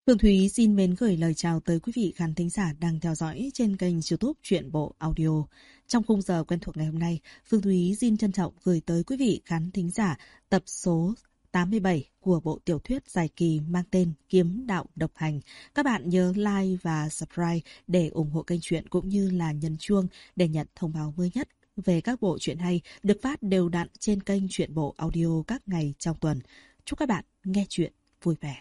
Phương Thúy xin mến gửi lời chào tới quý vị khán thính giả đang theo dõi trên kênh YouTube Truyện Bộ Audio. Trong khung giờ quen thuộc ngày hôm nay, Phương Thúy xin trân trọng gửi tới quý vị khán thính giả tập số 87 của bộ tiểu thuyết dài kỳ mang tên Kiếm Đạo Độc Hành. Các bạn nhớ like và subscribe để ủng hộ kênh truyện cũng như là nhấn chuông để nhận thông báo mới nhất về các bộ truyện hay được phát đều đặn trên kênh Truyện Bộ Audio các ngày trong tuần. Chúc các bạn nghe truyện vui vẻ.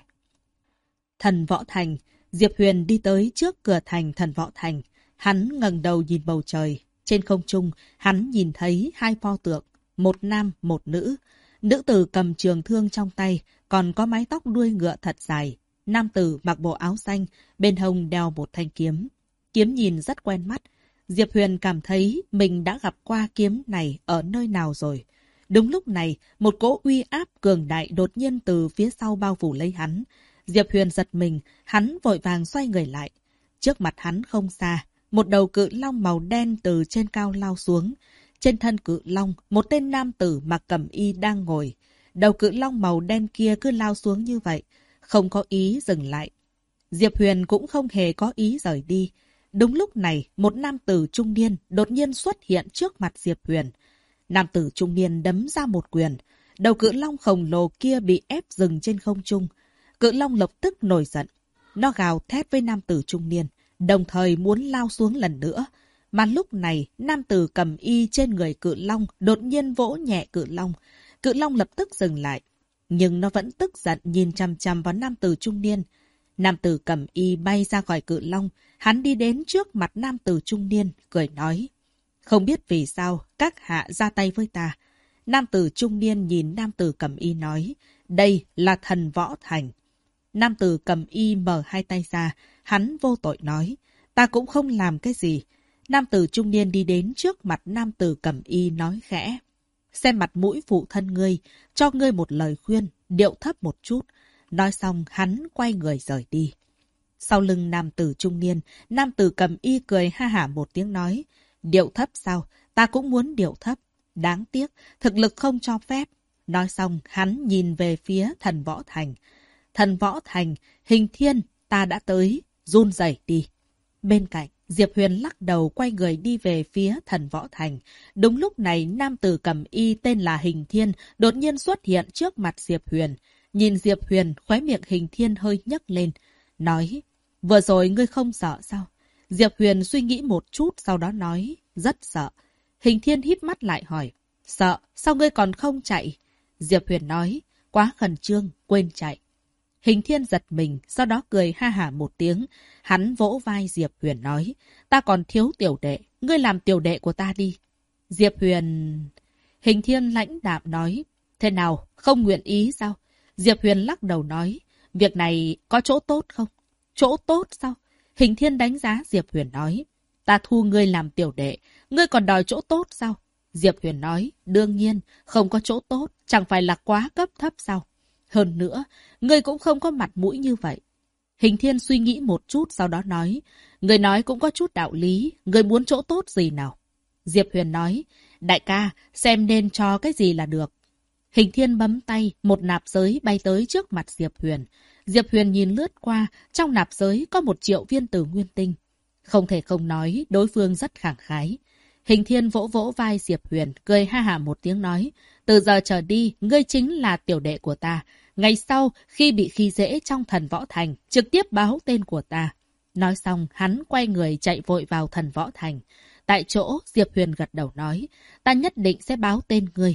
Thần Võ Thành. Diệp Huyền đi tới trước cửa thành Thần Võ Thành. Hắn ngẩng đầu nhìn bầu trời. Trên không trung, hắn nhìn thấy hai pho tượng, một nam, một nữ. Nữ tử cầm trường thương trong tay, còn có mái tóc đuôi ngựa thật dài. Nam tử mặc bộ áo xanh, bên hông đeo một thanh kiếm. Kiếm nhìn rất quen mắt. Diệp Huyền cảm thấy mình đã gặp qua kiếm này ở nơi nào rồi. Đúng lúc này, một cỗ uy áp cường đại đột nhiên từ phía sau bao phủ lấy hắn. Diệp Huyền giật mình, hắn vội vàng xoay người lại. Trước mặt hắn không xa, một đầu cự long màu đen từ trên cao lao xuống. Trên thân cự long, một tên nam tử mặc cẩm y đang ngồi. Đầu cự long màu đen kia cứ lao xuống như vậy, không có ý dừng lại. Diệp Huyền cũng không hề có ý rời đi. Đúng lúc này, một nam tử trung niên đột nhiên xuất hiện trước mặt Diệp Huyền. Nam tử trung niên đấm ra một quyền. Đầu cự long khổng lồ kia bị ép dừng trên không trung. Cự long lập tức nổi giận. Nó gào thét với nam tử trung niên, đồng thời muốn lao xuống lần nữa. Mà lúc này, nam tử cầm y trên người cự long đột nhiên vỗ nhẹ cự long. Cự long lập tức dừng lại. Nhưng nó vẫn tức giận nhìn chằm chằm vào nam tử trung niên. Nam tử cầm y bay ra khỏi cự long. Hắn đi đến trước mặt nam tử trung niên, cười nói. Không biết vì sao, các hạ ra tay với ta. Nam tử trung niên nhìn nam tử cầm y nói. Đây là Thần Võ Thành. Nam tử cầm y mở hai tay ra, hắn vô tội nói, ta cũng không làm cái gì. Nam tử trung niên đi đến trước mặt nam tử cầm y nói khẽ, xem mặt mũi phụ thân ngươi, cho ngươi một lời khuyên, điệu thấp một chút. Nói xong hắn quay người rời đi. Sau lưng nam tử trung niên, nam tử cầm y cười ha hả một tiếng nói, điệu thấp sao, ta cũng muốn điệu thấp. Đáng tiếc, thực lực không cho phép. Nói xong hắn nhìn về phía Thần Võ Thành. Thần Võ Thành, Hình Thiên, ta đã tới, run rẩy đi. Bên cạnh, Diệp Huyền lắc đầu quay người đi về phía Thần Võ Thành. Đúng lúc này, nam tử cầm y tên là Hình Thiên đột nhiên xuất hiện trước mặt Diệp Huyền. Nhìn Diệp Huyền, khóe miệng Hình Thiên hơi nhấc lên, nói, vừa rồi ngươi không sợ sao? Diệp Huyền suy nghĩ một chút sau đó nói, rất sợ. Hình Thiên híp mắt lại hỏi, sợ, sao ngươi còn không chạy? Diệp Huyền nói, quá khẩn trương, quên chạy. Hình Thiên giật mình, sau đó cười ha hả một tiếng. Hắn vỗ vai Diệp Huyền nói, ta còn thiếu tiểu đệ, ngươi làm tiểu đệ của ta đi. Diệp Huyền... Hình Thiên lãnh đạm nói, thế nào, không nguyện ý sao? Diệp Huyền lắc đầu nói, việc này có chỗ tốt không? Chỗ tốt sao? Hình Thiên đánh giá Diệp Huyền nói, ta thu ngươi làm tiểu đệ, ngươi còn đòi chỗ tốt sao? Diệp Huyền nói, đương nhiên, không có chỗ tốt, chẳng phải là quá cấp thấp sao? Hơn nữa, ngươi cũng không có mặt mũi như vậy. Hình Thiên suy nghĩ một chút sau đó nói, ngươi nói cũng có chút đạo lý, ngươi muốn chỗ tốt gì nào? Diệp Huyền nói, đại ca, xem nên cho cái gì là được. Hình Thiên bấm tay, một nạp giới bay tới trước mặt Diệp Huyền. Diệp Huyền nhìn lướt qua, trong nạp giới có 1 triệu viên tử nguyên tinh. Không thể không nói, đối phương rất khẳng khái. Hình Thiên vỗ vỗ vai Diệp Huyền, cười ha hả một tiếng nói, từ giờ trở đi, ngươi chính là tiểu đệ của ta. Ngày sau, khi bị khi dễ trong Thần Võ Thành, trực tiếp báo tên của ta. Nói xong, hắn quay người chạy vội vào Thần Võ Thành. Tại chỗ, Diệp Huyền gật đầu nói, ta nhất định sẽ báo tên ngươi.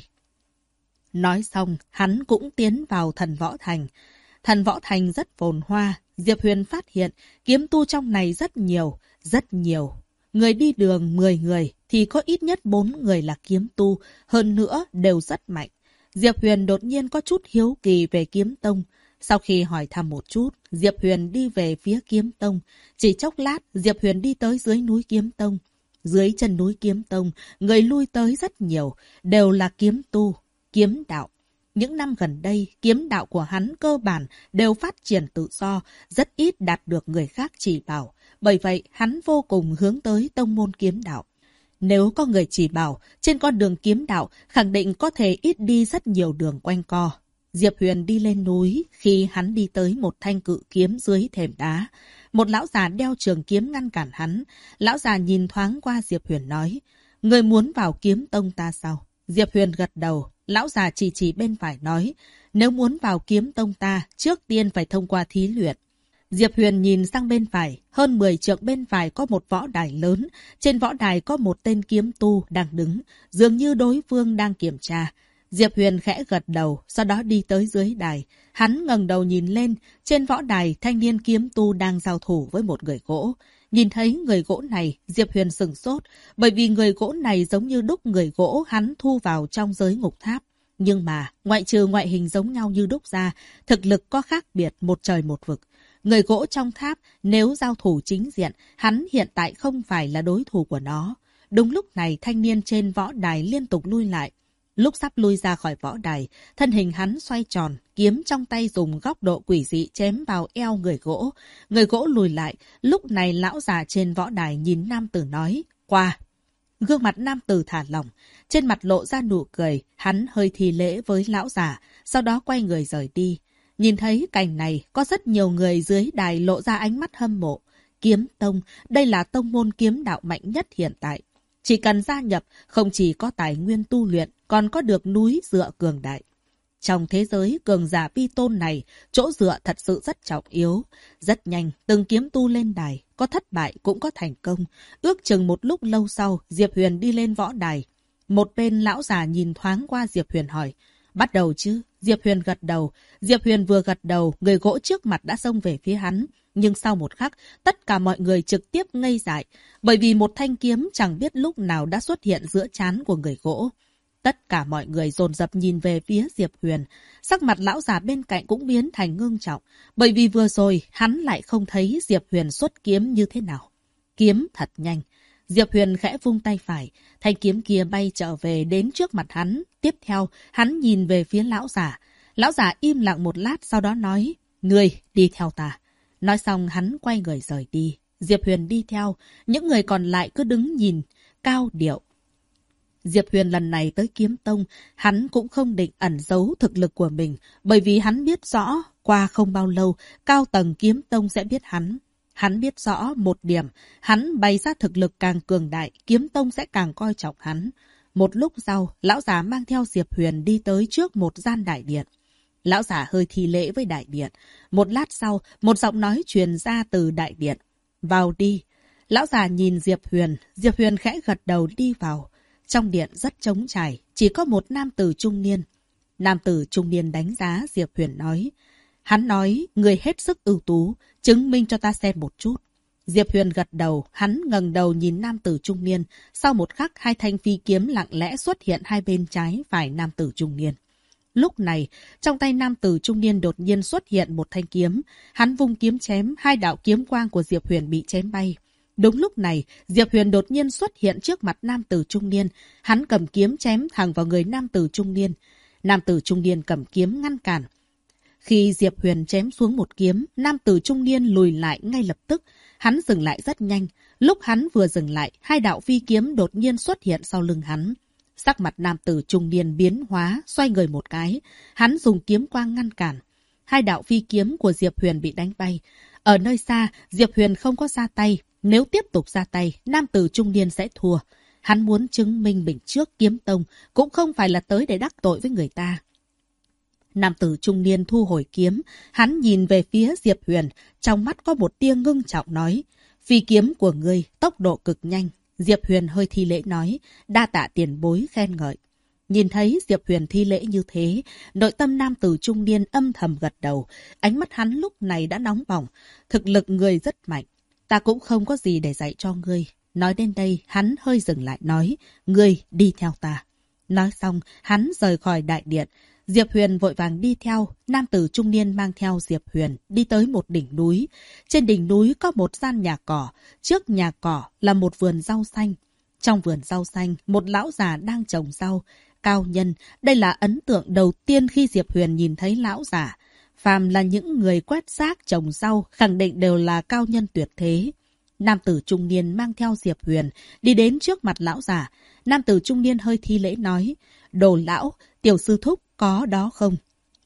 Nói xong, hắn cũng tiến vào Thần Võ Thành. Thần Võ Thành rất phồn hoa. Diệp Huyền phát hiện, kiếm tu trong này rất nhiều, rất nhiều. Người đi đường 10 người, thì có ít nhất 4 người là kiếm tu, hơn nữa đều rất mạnh. Diệp Huyền đột nhiên có chút hiếu kỳ về kiếm tông. Sau khi hỏi thăm một chút, Diệp Huyền đi về phía kiếm tông. Chỉ chốc lát, Diệp Huyền đi tới dưới núi kiếm tông. Dưới chân núi kiếm tông, người lui tới rất nhiều, đều là kiếm tu, kiếm đạo. Những năm gần đây, kiếm đạo của hắn cơ bản đều phát triển tự do, rất ít đạt được người khác chỉ bảo. Bởi vậy, hắn vô cùng hướng tới tông môn kiếm đạo. Nếu có người chỉ bảo, trên con đường kiếm đạo khẳng định có thể ít đi rất nhiều đường quanh co. Diệp Huyền đi lên núi, khi hắn đi tới một thanh cự kiếm dưới thềm đá. Một lão già đeo trường kiếm ngăn cản hắn. Lão già nhìn thoáng qua Diệp Huyền nói, người muốn vào kiếm tông ta sao? Diệp Huyền gật đầu, lão già chỉ bên phải nói, nếu muốn vào kiếm tông ta, trước tiên phải thông qua thí luyện. Diệp Huyền nhìn sang bên phải, hơn 10 trượng bên phải có một võ đài lớn. Trên võ đài có một tên kiếm tu đang đứng, dường như đối phương đang kiểm tra. Diệp Huyền khẽ gật đầu, sau đó đi tới dưới đài. Hắn ngẩng đầu nhìn lên, trên võ đài thanh niên kiếm tu đang giao thủ với một người gỗ. Nhìn thấy người gỗ này, Diệp Huyền sửng sốt, bởi vì người gỗ này giống như đúc người gỗ hắn thu vào trong giới ngục tháp. Nhưng mà, ngoại trừ ngoại hình giống nhau như đúc ra, thực lực có khác biệt một trời một vực. Người gỗ trong tháp, nếu giao thủ chính diện, hắn hiện tại không phải là đối thủ của nó. Đúng lúc này, thanh niên trên võ đài liên tục lui lại. Lúc sắp lui ra khỏi võ đài, thân hình hắn xoay tròn, kiếm trong tay dùng góc độ quỷ dị chém vào eo người gỗ. Người gỗ lùi lại, lúc này lão già trên võ đài nhìn nam tử nói, qua. Gương mặt nam tử thả lỏng, trên mặt lộ ra nụ cười, hắn hơi thi lễ với lão già, sau đó quay người rời đi. Nhìn thấy cảnh này, có rất nhiều người dưới đài lộ ra ánh mắt hâm mộ. Kiếm tông, đây là tông môn kiếm đạo mạnh nhất hiện tại. Chỉ cần gia nhập, không chỉ có tài nguyên tu luyện, còn có được núi dựa cường đại. Trong thế giới cường giả vi tôn này, chỗ dựa thật sự rất trọng yếu. Rất nhanh, từng kiếm tu lên đài, có thất bại cũng có thành công. Ước chừng một lúc lâu sau, Diệp Huyền đi lên võ đài. Một bên lão già nhìn thoáng qua Diệp Huyền hỏi, bắt đầu chứ? Diệp Huyền gật đầu. Diệp Huyền vừa gật đầu, người gỗ trước mặt đã xông về phía hắn. Nhưng sau một khắc, tất cả mọi người trực tiếp ngây dại, bởi vì một thanh kiếm chẳng biết lúc nào đã xuất hiện giữa trán của người gỗ. Tất cả mọi người dồn dập nhìn về phía Diệp Huyền. Sắc mặt lão già bên cạnh cũng biến thành ngưng trọng, bởi vì vừa rồi hắn lại không thấy Diệp Huyền xuất kiếm như thế nào. Kiếm thật nhanh. Diệp Huyền khẽ vung tay phải, thanh kiếm kia bay trở về đến trước mặt hắn. Tiếp theo, hắn nhìn về phía lão già. Lão già im lặng một lát sau đó nói, người đi theo ta. Nói xong hắn quay người rời đi. Diệp Huyền đi theo, những người còn lại cứ đứng nhìn, cao điệu. Diệp Huyền lần này tới kiếm tông, hắn cũng không định ẩn giấu thực lực của mình, bởi vì hắn biết rõ, qua không bao lâu, cao tầng kiếm tông sẽ biết hắn. Hắn biết rõ một điểm, hắn bày ra thực lực càng cường đại, kiếm tông sẽ càng coi trọng hắn. Một lúc sau, lão già mang theo Diệp Huyền đi tới trước một gian đại điện. Lão già hơi thi lễ với đại điện. Một lát sau, một giọng nói truyền ra từ đại điện. Vào đi. Lão già nhìn Diệp Huyền khẽ gật đầu đi vào. Trong điện rất trống trải, chỉ có một nam tử trung niên. Nam tử trung niên đánh giá Diệp Huyền nói. Hắn nói, người hết sức ưu tú, chứng minh cho ta xem một chút. Diệp Huyền gật đầu, hắn ngẩng đầu nhìn nam tử trung niên. Sau một khắc, hai thanh phi kiếm lặng lẽ xuất hiện hai bên trái phải nam tử trung niên. Lúc này, trong tay nam tử trung niên đột nhiên xuất hiện một thanh kiếm. Hắn vung kiếm chém, hai đạo kiếm quang của Diệp Huyền bị chém bay. Đúng lúc này, Diệp Huyền đột nhiên xuất hiện trước mặt nam tử trung niên. Hắn cầm kiếm chém thẳng vào người nam tử trung niên. Nam tử trung niên cầm kiếm ngăn cản. Khi Diệp Huyền chém xuống một kiếm, nam tử trung niên lùi lại ngay lập tức. Hắn dừng lại rất nhanh. Lúc hắn vừa dừng lại, hai đạo phi kiếm đột nhiên xuất hiện sau lưng hắn. Sắc mặt nam tử trung niên biến hóa, xoay người một cái. Hắn dùng kiếm quang ngăn cản. Hai đạo phi kiếm của Diệp Huyền bị đánh bay. Ở nơi xa, Diệp Huyền không có ra tay. Nếu tiếp tục ra tay, nam tử trung niên sẽ thua. Hắn muốn chứng minh mình trước kiếm tông, cũng không phải là tới để đắc tội với người ta. Nam tử trung niên thu hồi kiếm, hắn nhìn về phía Diệp Huyền, trong mắt có một tia ngưng trọng nói, phi kiếm của ngươi tốc độ cực nhanh. Diệp Huyền hơi thi lễ nói, đa tạ tiền bối khen ngợi. Nhìn thấy Diệp Huyền thi lễ như thế, nội tâm nam tử trung niên âm thầm gật đầu, ánh mắt hắn lúc này đã nóng bỏng, thực lực ngươi rất mạnh, ta cũng không có gì để dạy cho ngươi. Nói đến đây, hắn hơi dừng lại nói, ngươi đi theo ta. Nói xong, hắn rời khỏi đại điện. Diệp Huyền vội vàng đi theo, nam tử trung niên mang theo Diệp Huyền đi tới một đỉnh núi. Trên đỉnh núi có một gian nhà cỏ, trước nhà cỏ là một vườn rau xanh. Trong vườn rau xanh, một lão già đang trồng rau. Cao nhân, đây là ấn tượng đầu tiên khi Diệp Huyền nhìn thấy lão già. Phàm là những người quét rác trồng rau, khẳng định đều là cao nhân tuyệt thế. Nam tử trung niên mang theo Diệp Huyền đi đến trước mặt lão già. Nam tử trung niên hơi thi lễ nói, đồ lão, tiểu sư thúc có đó không?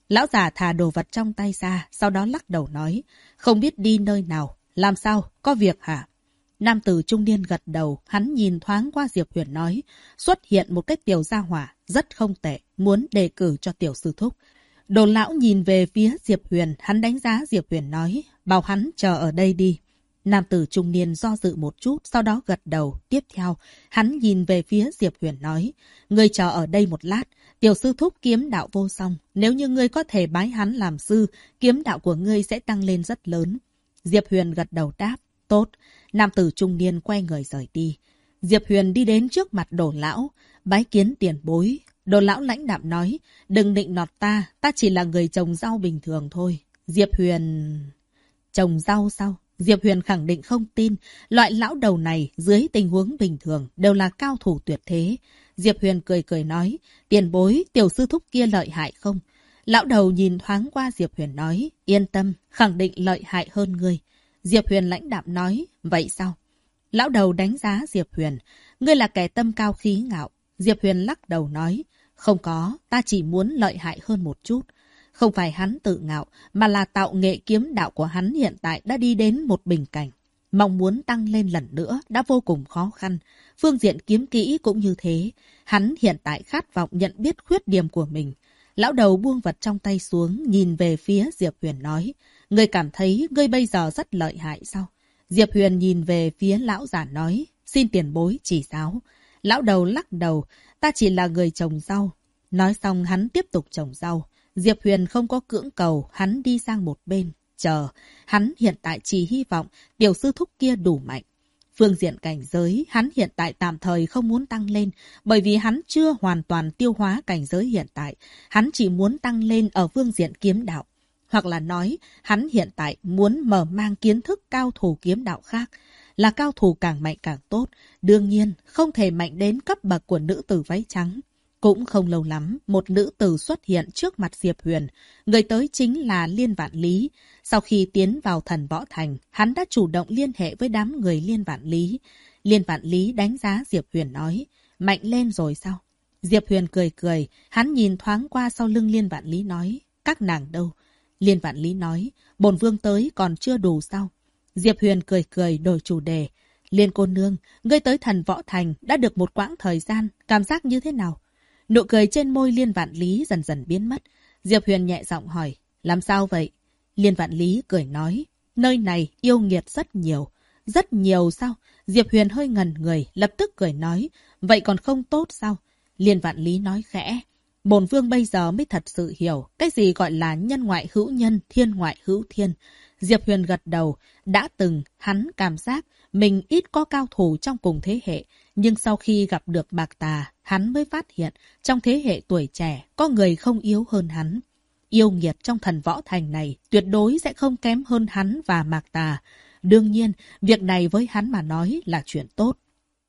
Lão già thả đồ vật trong tay ra, sau đó lắc đầu nói, không biết đi nơi nào, làm sao, có việc hả? Nam tử trung niên gật đầu, hắn nhìn thoáng qua Diệp Huyền nói, xuất hiện một cái tiểu gia hỏa, rất không tệ, muốn đề cử cho tiểu sư thúc. Đồ lão nhìn về phía Diệp Huyền, hắn đánh giá Diệp Huyền nói, bảo hắn chờ ở đây đi. Nam tử trung niên do dự một chút, sau đó gật đầu. Tiếp theo, hắn nhìn về phía Diệp Huyền nói, ngươi chờ ở đây một lát, tiểu sư thúc kiếm đạo vô song. Nếu như ngươi có thể bái hắn làm sư, kiếm đạo của ngươi sẽ tăng lên rất lớn. Diệp Huyền gật đầu đáp, tốt. Nam tử trung niên quay người rời đi. Diệp Huyền đi đến trước mặt Đồ lão, bái kiến tiền bối. Đồ lão lãnh đạm nói, đừng định nọt ta chỉ là người trồng rau bình thường thôi. Diệp Huyền... Trồng rau sao? Diệp Huyền khẳng định không tin, loại lão đầu này dưới tình huống bình thường đều là cao thủ tuyệt thế. Diệp Huyền cười cười nói, tiền bối, tiểu sư thúc kia lợi hại không? Lão đầu nhìn thoáng qua Diệp Huyền nói, yên tâm, khẳng định lợi hại hơn ngươi. Diệp Huyền lãnh đạm nói, vậy sao? Lão đầu đánh giá Diệp Huyền, ngươi là kẻ tâm cao khí ngạo. Diệp Huyền lắc đầu nói, không có, ta chỉ muốn lợi hại hơn một chút. Không phải hắn tự ngạo, mà là tạo nghệ kiếm đạo của hắn hiện tại đã đi đến một bình cảnh. Mong muốn tăng lên lần nữa đã vô cùng khó khăn. Phương diện kiếm kỹ cũng như thế. Hắn hiện tại khát vọng nhận biết khuyết điểm của mình. Lão đầu buông vật trong tay xuống, nhìn về phía Diệp Huyền nói, ngươi cảm thấy ngươi bây giờ rất lợi hại sao? Diệp Huyền nhìn về phía lão giả nói, xin tiền bối chỉ giáo. Lão đầu lắc đầu, ta chỉ là người trồng rau. Nói xong hắn tiếp tục trồng rau. Diệp Huyền không có cưỡng cầu, hắn đi sang một bên, chờ. Hắn hiện tại chỉ hy vọng tiểu sư thúc kia đủ mạnh. Phương diện cảnh giới, hắn hiện tại tạm thời không muốn tăng lên, bởi vì hắn chưa hoàn toàn tiêu hóa cảnh giới hiện tại. Hắn chỉ muốn tăng lên ở phương diện kiếm đạo. Hoặc là nói, hắn hiện tại muốn mở mang kiến thức cao thủ kiếm đạo khác. Là cao thủ càng mạnh càng tốt. Đương nhiên, không thể mạnh đến cấp bậc của nữ tử váy trắng. Cũng không lâu lắm, một nữ tử xuất hiện trước mặt Diệp Huyền. Người tới chính là Liên Vạn Lý. Sau khi tiến vào Thần Võ Thành, hắn đã chủ động liên hệ với đám người Liên Vạn Lý. Liên Vạn Lý đánh giá Diệp Huyền nói, mạnh lên rồi sao? Diệp Huyền cười cười, hắn nhìn thoáng qua sau lưng Liên Vạn Lý nói, các nàng đâu? Liên Vạn Lý nói, bổn vương tới còn chưa đủ sao? Diệp Huyền cười cười đổi chủ đề. Liên cô nương, ngươi tới Thần Võ Thành đã được một quãng thời gian, cảm giác như thế nào? Nụ cười trên môi Liên Vạn Lý dần dần biến mất. Diệp Huyền nhẹ giọng hỏi, làm sao vậy? Liên Vạn Lý cười nói, nơi này yêu nghiệt rất nhiều. Rất nhiều sao? Diệp Huyền hơi ngẩn người, lập tức cười nói, vậy còn không tốt sao? Liên Vạn Lý nói khẽ, bổn vương bây giờ mới thật sự hiểu cái gì gọi là nhân ngoại hữu nhân, thiên ngoại hữu thiên. Diệp Huyền gật đầu, đã từng hắn cảm giác mình ít có cao thủ trong cùng thế hệ, nhưng sau khi gặp được Mạc Tà, hắn mới phát hiện trong thế hệ tuổi trẻ có người không yếu hơn hắn. Yêu nghiệt trong Thần Võ Thành này tuyệt đối sẽ không kém hơn hắn và Mạc Tà. Đương nhiên, việc này với hắn mà nói là chuyện tốt.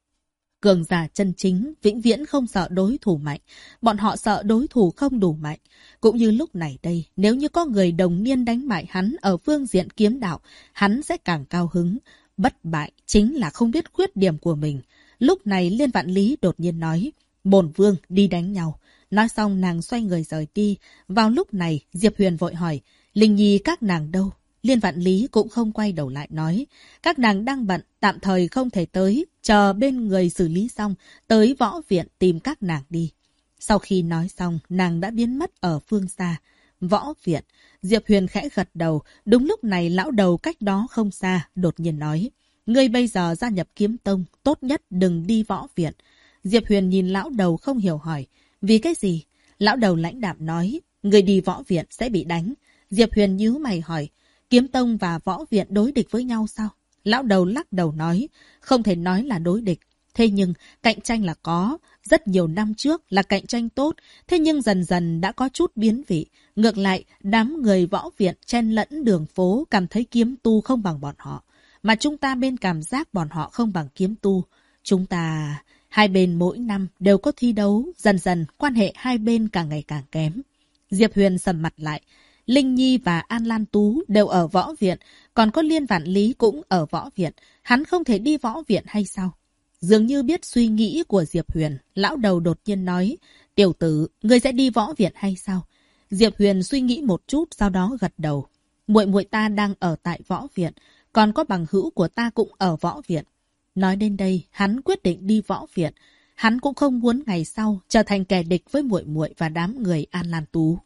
Cường giả chân chính vĩnh viễn không sợ đối thủ mạnh, bọn họ sợ đối thủ không đủ mạnh. Cũng như lúc này đây, nếu như có người đồng niên đánh bại hắn ở phương diện kiếm đạo, hắn sẽ càng cao hứng. Bất bại chính là không biết khuyết điểm của mình. Lúc này Liên Vạn Lý đột nhiên nói, bổn vương đi đánh nhau. Nói xong nàng xoay người rời đi. Vào lúc này Diệp Huyền vội hỏi, Linh Nhi các nàng đâu? Liên Vạn Lý cũng không quay đầu lại nói, các nàng đang bận, tạm thời không thể tới, chờ bên người xử lý xong, tới võ viện tìm các nàng đi. Sau khi nói xong, nàng đã biến mất ở phương xa. Võ viện, Diệp Huyền khẽ gật đầu, đúng lúc này lão đầu cách đó không xa, đột nhiên nói, ngươi bây giờ gia nhập kiếm tông, tốt nhất đừng đi võ viện. Diệp Huyền nhìn lão đầu không hiểu hỏi, vì cái gì? Lão đầu lãnh đạm nói, ngươi đi võ viện sẽ bị đánh. Diệp Huyền nhíu mày hỏi, kiếm tông và võ viện đối địch với nhau sao? Lão đầu lắc đầu nói, không thể nói là đối địch. Thế nhưng, cạnh tranh là có. Rất nhiều năm trước là cạnh tranh tốt, thế nhưng dần dần đã có chút biến vị. Ngược lại, đám người võ viện chen lẫn đường phố cảm thấy kiếm tu không bằng bọn họ. Mà chúng ta bên cảm giác bọn họ không bằng kiếm tu. Chúng ta... Hai bên mỗi năm đều có thi đấu, dần dần quan hệ hai bên càng ngày càng kém. Diệp Huyền sầm mặt lại. Linh Nhi và An Lan Tú đều ở võ viện, còn có Liên Vạn Lý cũng ở võ viện. Hắn không thể đi võ viện hay sao? Dường như biết suy nghĩ của Diệp Huyền, lão đầu đột nhiên nói, tiểu tử, ngươi sẽ đi võ viện hay sao? Diệp Huyền suy nghĩ một chút, sau đó gật đầu. Muội muội ta đang ở tại võ viện, còn có bằng hữu của ta cũng ở võ viện. Nói đến đây, hắn quyết định đi võ viện. Hắn cũng không muốn ngày sau trở thành kẻ địch với muội muội và đám người An Lan Tú.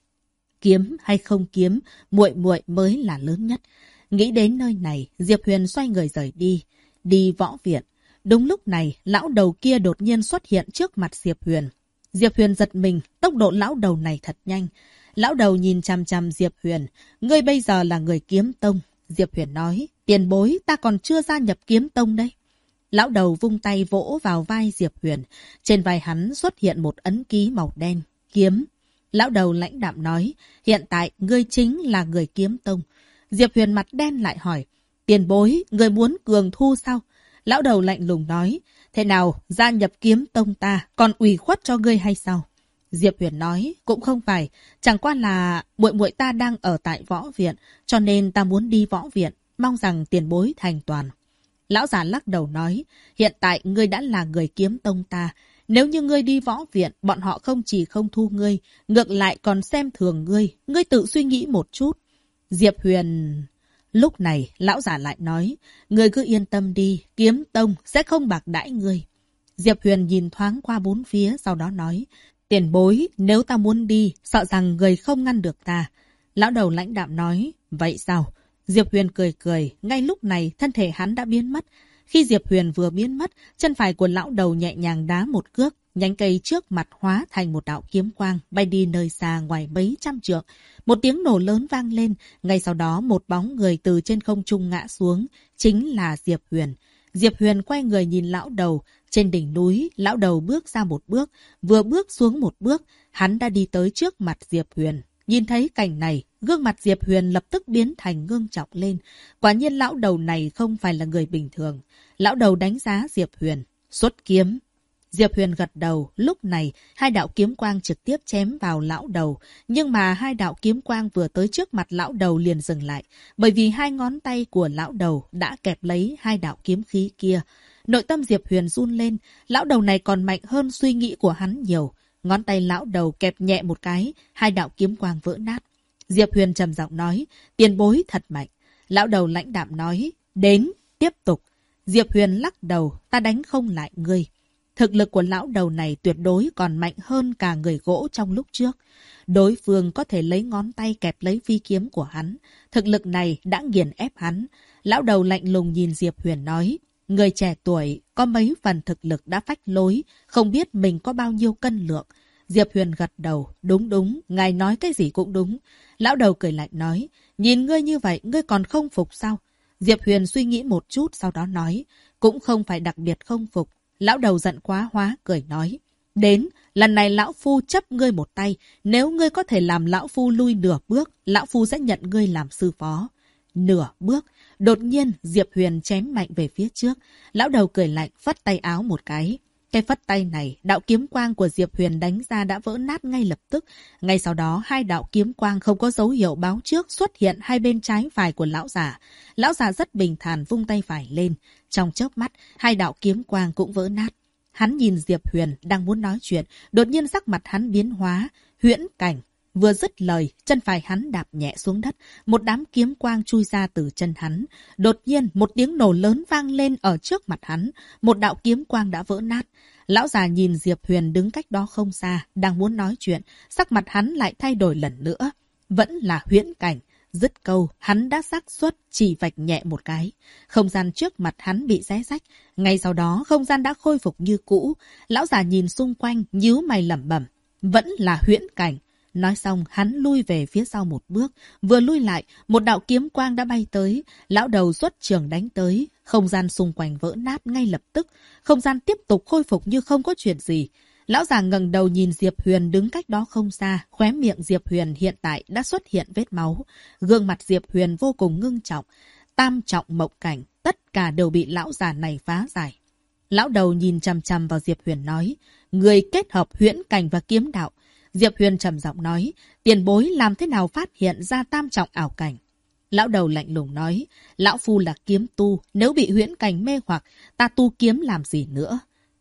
Kiếm hay không kiếm, muội muội mới là lớn nhất. Nghĩ đến nơi này, Diệp Huyền xoay người rời đi, đi võ viện. Đúng lúc này, lão đầu kia đột nhiên xuất hiện trước mặt Diệp Huyền. Diệp Huyền giật mình, tốc độ lão đầu này thật nhanh. Lão đầu nhìn chằm chằm Diệp Huyền. Ngươi bây giờ là người kiếm tông. Diệp Huyền nói, tiền bối ta còn chưa gia nhập kiếm tông đây. Lão đầu vung tay vỗ vào vai Diệp Huyền. Trên vai hắn xuất hiện một ấn ký màu đen. Kiếm. Lão đầu lãnh đạm nói, hiện tại ngươi chính là người kiếm tông. Diệp Huyền mặt đen lại hỏi, tiền bối, ngươi muốn cường thu sao? Lão đầu lạnh lùng nói, thế nào, gia nhập kiếm tông ta, còn ủy khuất cho ngươi hay sao? Diệp Huyền nói, cũng không phải, chẳng qua là muội muội ta đang ở tại võ viện, cho nên ta muốn đi võ viện, mong rằng tiền bối thành toàn. Lão già lắc đầu nói, hiện tại ngươi đã là người kiếm tông ta, nếu như ngươi đi võ viện, bọn họ không chỉ không thu ngươi, ngược lại còn xem thường ngươi tự suy nghĩ một chút. Diệp Huyền... Lúc này, lão già lại nói, ngươi cứ yên tâm đi, kiếm tông sẽ không bạc đãi ngươi. Diệp Huyền nhìn thoáng qua bốn phía, sau đó nói, tiền bối, nếu ta muốn đi, sợ rằng người không ngăn được ta. Lão đầu lãnh đạm nói, vậy sao? Diệp Huyền cười cười, ngay lúc này thân thể hắn đã biến mất. Khi Diệp Huyền vừa biến mất, chân phải của lão đầu nhẹ nhàng đá một cước, nhánh cây trước mặt hóa thành một đạo kiếm quang, bay đi nơi xa ngoài mấy trăm trượng. Một tiếng nổ lớn vang lên, ngay sau đó một bóng người từ trên không trung ngã xuống, chính là Diệp Huyền. Diệp Huyền quay người nhìn lão đầu, trên đỉnh núi, lão đầu bước ra một bước, vừa bước xuống một bước, hắn đã đi tới trước mặt Diệp Huyền. Nhìn thấy cảnh này, gương mặt Diệp Huyền lập tức biến thành ngưng trọng lên. Quả nhiên lão đầu này không phải là người bình thường. Lão đầu đánh giá Diệp Huyền, xuất kiếm. Diệp Huyền gật đầu, lúc này hai đạo kiếm quang trực tiếp chém vào lão đầu. Nhưng mà hai đạo kiếm quang vừa tới trước mặt lão đầu liền dừng lại, bởi vì hai ngón tay của lão đầu đã kẹp lấy hai đạo kiếm khí kia. Nội tâm Diệp Huyền run lên, lão đầu này còn mạnh hơn suy nghĩ của hắn nhiều. Ngón tay lão đầu kẹp nhẹ một cái, hai đạo kiếm quang vỡ nát. Diệp Huyền trầm giọng nói, tiền bối thật mạnh. Lão đầu lãnh đạm nói, đến, tiếp tục. Diệp Huyền lắc đầu, ta đánh không lại ngươi. Thực lực của lão đầu này tuyệt đối còn mạnh hơn cả người gỗ trong lúc trước. Đối phương có thể lấy ngón tay kẹp lấy phi kiếm của hắn. Thực lực này đã nghiền ép hắn. Lão đầu lạnh lùng nhìn Diệp Huyền nói, người trẻ tuổi có mấy phần thực lực đã phách lối, không biết mình có bao nhiêu cân lượng. Diệp Huyền gật đầu, đúng, ngài nói cái gì cũng đúng. Lão đầu cười lạnh nói, nhìn ngươi như vậy, ngươi còn không phục sao? Diệp Huyền suy nghĩ một chút, sau đó nói, cũng không phải đặc biệt không phục. Lão đầu giận quá hóa, cười nói, đến, lần này lão phu chấp ngươi một tay, nếu ngươi có thể làm lão phu lui nửa bước, lão phu sẽ nhận ngươi làm sư phó. Nửa bước, đột nhiên Diệp Huyền chém mạnh về phía trước. Lão đầu cười lạnh, phất tay áo một cái. Cái phất tay này, đạo kiếm quang của Diệp Huyền đánh ra đã vỡ nát ngay lập tức. Ngay sau đó, hai đạo kiếm quang không có dấu hiệu báo trước xuất hiện hai bên trái phải của lão già. Lão già rất bình thản vung tay phải lên. Trong chớp mắt, hai đạo kiếm quang cũng vỡ nát. Hắn nhìn Diệp Huyền đang muốn nói chuyện, đột nhiên sắc mặt hắn biến hóa, huyễn cảnh. Vừa dứt lời, chân phải hắn đạp nhẹ xuống đất, một đám kiếm quang chui ra từ chân hắn. Đột nhiên, một tiếng nổ lớn vang lên ở trước mặt hắn, một đạo kiếm quang đã vỡ nát. Lão già nhìn Diệp Huyền đứng cách đó không xa, đang muốn nói chuyện, sắc mặt hắn lại thay đổi lần nữa. Vẫn là huyễn cảnh. Dứt câu, hắn đã xác suất chỉ vạch nhẹ một cái. Không gian trước mặt hắn bị xé rách. Ngay sau đó, không gian đã khôi phục như cũ. Lão già nhìn xung quanh, nhíu mày lẩm bẩm. Vẫn là huyễn cảnh. Nói xong, hắn lui về phía sau một bước. Vừa lui lại, một đạo kiếm quang đã bay tới. Lão đầu xuất trường đánh tới. Không gian xung quanh vỡ nát ngay lập tức. Không gian tiếp tục khôi phục như không có chuyện gì. Lão già ngẩng đầu nhìn Diệp Huyền đứng cách đó không xa. Khóe miệng Diệp Huyền hiện tại đã xuất hiện vết máu. Gương mặt Diệp Huyền vô cùng ngưng trọng. Tam trọng mộng cảnh, tất cả đều bị lão già này phá giải. Lão đầu nhìn chằm chằm vào Diệp Huyền nói. Người kết hợp huyễn cảnh và kiếm đạo. Diệp Huyền trầm giọng nói, tiền bối làm thế nào phát hiện ra tam trọng ảo cảnh? Lão đầu lạnh lùng nói, lão phu là kiếm tu, nếu bị huyễn cảnh mê hoặc, ta tu kiếm làm gì nữa?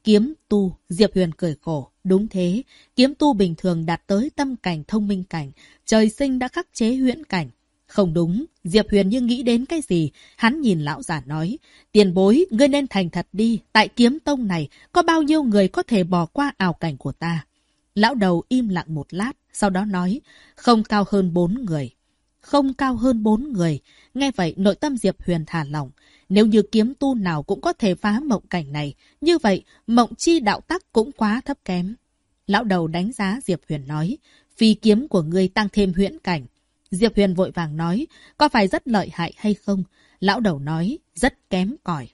kiếm tu, Diệp Huyền cười khổ. Đúng thế, kiếm tu bình thường đạt tới tâm cảnh thông minh cảnh, trời sinh đã khắc chế huyễn cảnh. Không đúng, Diệp Huyền như nghĩ đến cái gì, hắn nhìn lão giả nói, tiền bối, ngươi nên thành thật đi, tại kiếm tông này, có bao nhiêu người có thể bỏ qua ảo cảnh của ta. Lão đầu im lặng một lát, sau đó nói, không cao hơn 4 người. Không cao hơn 4 người, nghe vậy nội tâm Diệp Huyền thả lỏng. Nếu như kiếm tu nào cũng có thể phá mộng cảnh này, như vậy mộng chi đạo tắc cũng quá thấp kém. Lão đầu đánh giá Diệp Huyền nói, phi kiếm của ngươi tăng thêm huyễn cảnh. Diệp Huyền vội vàng nói, có phải rất lợi hại hay không? Lão đầu nói, rất kém cỏi.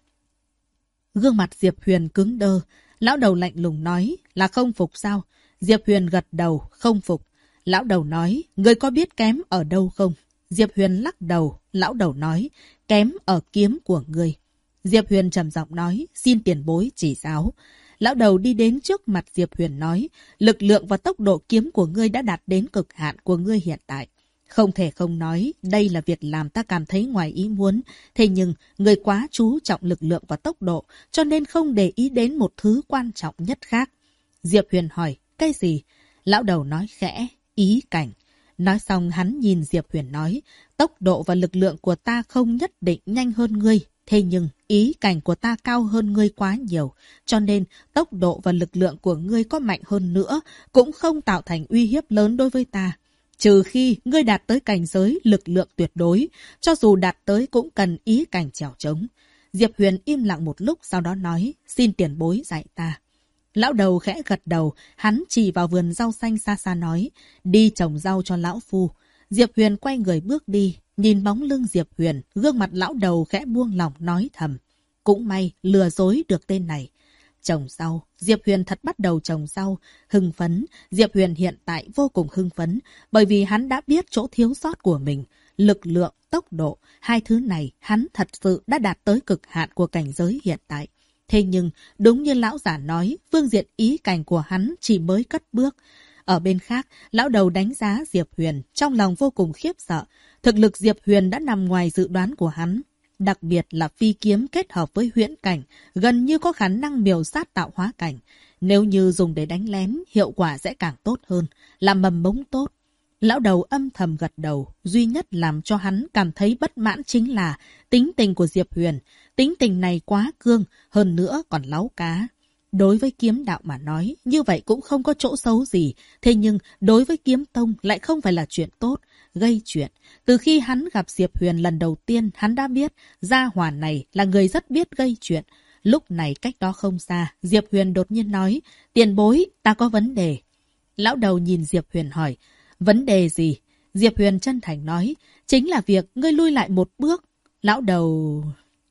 Gương mặt Diệp Huyền cứng đơ. Lão đầu lạnh lùng nói, là không phục sao? Diệp Huyền gật đầu, không phục. Lão đầu nói, ngươi có biết kém ở đâu không? Diệp Huyền lắc đầu. Lão đầu nói, kém ở kiếm của ngươi. Diệp Huyền trầm giọng nói, xin tiền bối chỉ giáo. Lão đầu đi đến trước mặt Diệp Huyền nói, lực lượng và tốc độ kiếm của ngươi đã đạt đến cực hạn của ngươi hiện tại. Không thể không nói, đây là việc làm ta cảm thấy ngoài ý muốn. Thế nhưng, ngươi quá chú trọng lực lượng và tốc độ, cho nên không để ý đến một thứ quan trọng nhất khác. Diệp Huyền hỏi, cái gì? Lão đầu nói khẽ, ý cảnh. Nói xong hắn nhìn Diệp Huyền nói, tốc độ và lực lượng của ta không nhất định nhanh hơn ngươi. Thế nhưng, ý cảnh của ta cao hơn ngươi quá nhiều. Cho nên, tốc độ và lực lượng của ngươi có mạnh hơn nữa, cũng không tạo thành uy hiếp lớn đối với ta. Trừ khi ngươi đạt tới cảnh giới lực lượng tuyệt đối, cho dù đạt tới cũng cần ý cảnh trèo trống. Diệp Huyền im lặng một lúc sau đó nói, xin tiền bối dạy ta. Lão đầu khẽ gật đầu, hắn chỉ vào vườn rau xanh xa xa nói, đi trồng rau cho lão phu. Diệp Huyền quay người bước đi, nhìn bóng lưng Diệp Huyền, gương mặt lão đầu khẽ buông lỏng nói thầm. Cũng may, lừa dối được tên này. Trồng rau, Diệp Huyền thật bắt đầu trồng rau, hưng phấn. Diệp Huyền hiện tại vô cùng hưng phấn, bởi vì hắn đã biết chỗ thiếu sót của mình. Lực lượng, tốc độ, hai thứ này hắn thật sự đã đạt tới cực hạn của cảnh giới hiện tại. Thế nhưng, đúng như lão giả nói, phương diện ý cảnh của hắn chỉ mới cất bước. Ở bên khác, lão đầu đánh giá Diệp Huyền, trong lòng vô cùng khiếp sợ. Thực lực Diệp Huyền đã nằm ngoài dự đoán của hắn. Đặc biệt là phi kiếm kết hợp với huyễn cảnh, gần như có khả năng miểu sát tạo hóa cảnh. Nếu như dùng để đánh lén, hiệu quả sẽ càng tốt hơn, là mầm mống tốt. Lão đầu âm thầm gật đầu, duy nhất làm cho hắn cảm thấy bất mãn chính là tính tình của Diệp Huyền. Tính tình này quá cương, hơn nữa còn láu cá. Đối với kiếm đạo mà nói, như vậy cũng không có chỗ xấu gì. Thế nhưng, đối với kiếm tông lại không phải là chuyện tốt, gây chuyện. Từ khi hắn gặp Diệp Huyền lần đầu tiên, hắn đã biết gia hỏa này là người rất biết gây chuyện. Lúc này cách đó không xa, Diệp Huyền đột nhiên nói, tiền bối, ta có vấn đề. Lão đầu nhìn Diệp Huyền hỏi, vấn đề gì? Diệp Huyền chân thành nói, chính là việc ngươi lui lại một bước. Lão đầu...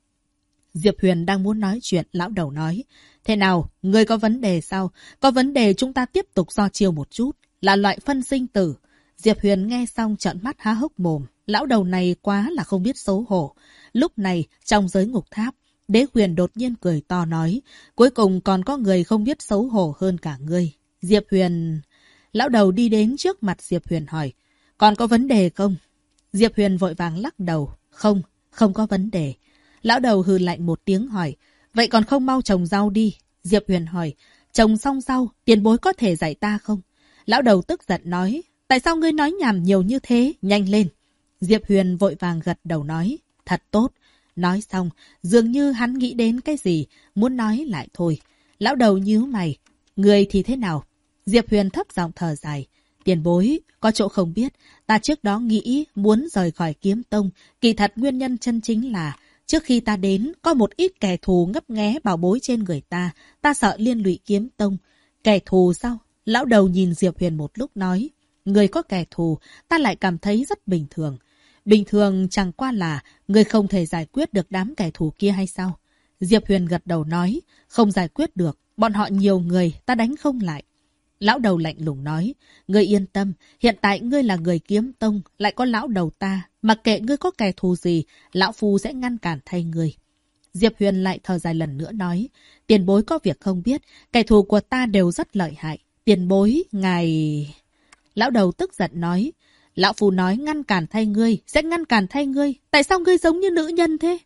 Diệp Huyền đang muốn nói chuyện, lão đầu nói, thế nào, ngươi có vấn đề sao? Có vấn đề chúng ta tiếp tục do chiêu một chút, là loại phân sinh tử. Diệp Huyền nghe xong trợn mắt há hốc mồm, lão đầu này quá là không biết xấu hổ. Lúc này, trong giới ngục tháp, Đế Huyền đột nhiên cười to nói, cuối cùng còn có người không biết xấu hổ hơn cả ngươi. Diệp Huyền... Lão đầu đi đến trước mặt Diệp Huyền hỏi, còn có vấn đề không? Diệp Huyền vội vàng lắc đầu, không, không có vấn đề. Lão đầu hừ lạnh một tiếng hỏi, vậy còn không mau trồng rau đi. Diệp Huyền hỏi, trồng xong rau, tiền bối có thể dạy ta không? Lão đầu tức giận nói, tại sao ngươi nói nhảm nhiều như thế, nhanh lên. Diệp Huyền vội vàng gật đầu nói, thật tốt. Nói xong, dường như hắn nghĩ đến cái gì, muốn nói lại thôi. Lão đầu nhíu mày, người thì thế nào? Diệp Huyền thấp giọng thở dài, tiền bối, có chỗ không biết, ta trước đó nghĩ muốn rời khỏi kiếm tông, kỳ thật nguyên nhân chân chính là trước khi ta đến, có một ít kẻ thù ngấp nghé bảo bối trên người ta sợ liên lụy kiếm tông. Kẻ thù sao? Lão đầu nhìn Diệp Huyền một lúc nói, người có kẻ thù, ta lại cảm thấy rất bình thường. Bình thường chẳng qua là người không thể giải quyết được đám kẻ thù kia hay sao? Diệp Huyền gật đầu nói, không giải quyết được, bọn họ nhiều người, ta đánh không lại. Lão đầu lạnh lùng nói, ngươi yên tâm, hiện tại ngươi là người kiếm tông, lại có lão đầu ta, mặc kệ ngươi có kẻ thù gì, lão phu sẽ ngăn cản thay ngươi. Diệp Huyền lại thở dài lần nữa nói, tiền bối có việc không biết, kẻ thù của ta đều rất lợi hại. Tiền bối, ngài... Lão đầu tức giận nói, lão phu nói ngăn cản thay ngươi, sẽ ngăn cản thay ngươi, tại sao ngươi giống như nữ nhân thế?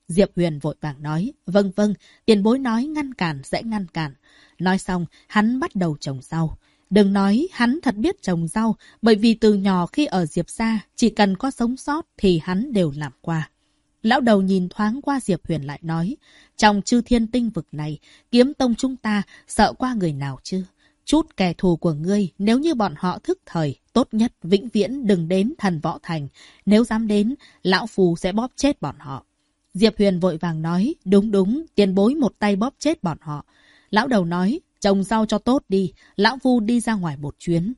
Diệp Huyền vội vàng nói, vâng vâng, tiền bối nói ngăn cản sẽ ngăn cản. Nói xong, hắn bắt đầu trồng rau. Đừng nói hắn thật biết trồng rau, bởi vì từ nhỏ khi ở Diệp gia, chỉ cần có sống sót thì hắn đều làm qua. Lão đầu nhìn thoáng qua Diệp Huyền lại nói, trong chư thiên tinh vực này, kiếm tông chúng ta sợ qua người nào chứ? Chút kẻ thù của ngươi, nếu như bọn họ thức thời, tốt nhất vĩnh viễn đừng đến Thần Võ Thành. Nếu dám đến, lão phù sẽ bóp chết bọn họ. Diệp Huyền vội vàng nói, đúng đúng, tiền bối một tay bóp chết bọn họ. Lão đầu nói, trồng rau cho tốt đi, lão phu đi ra ngoài một chuyến.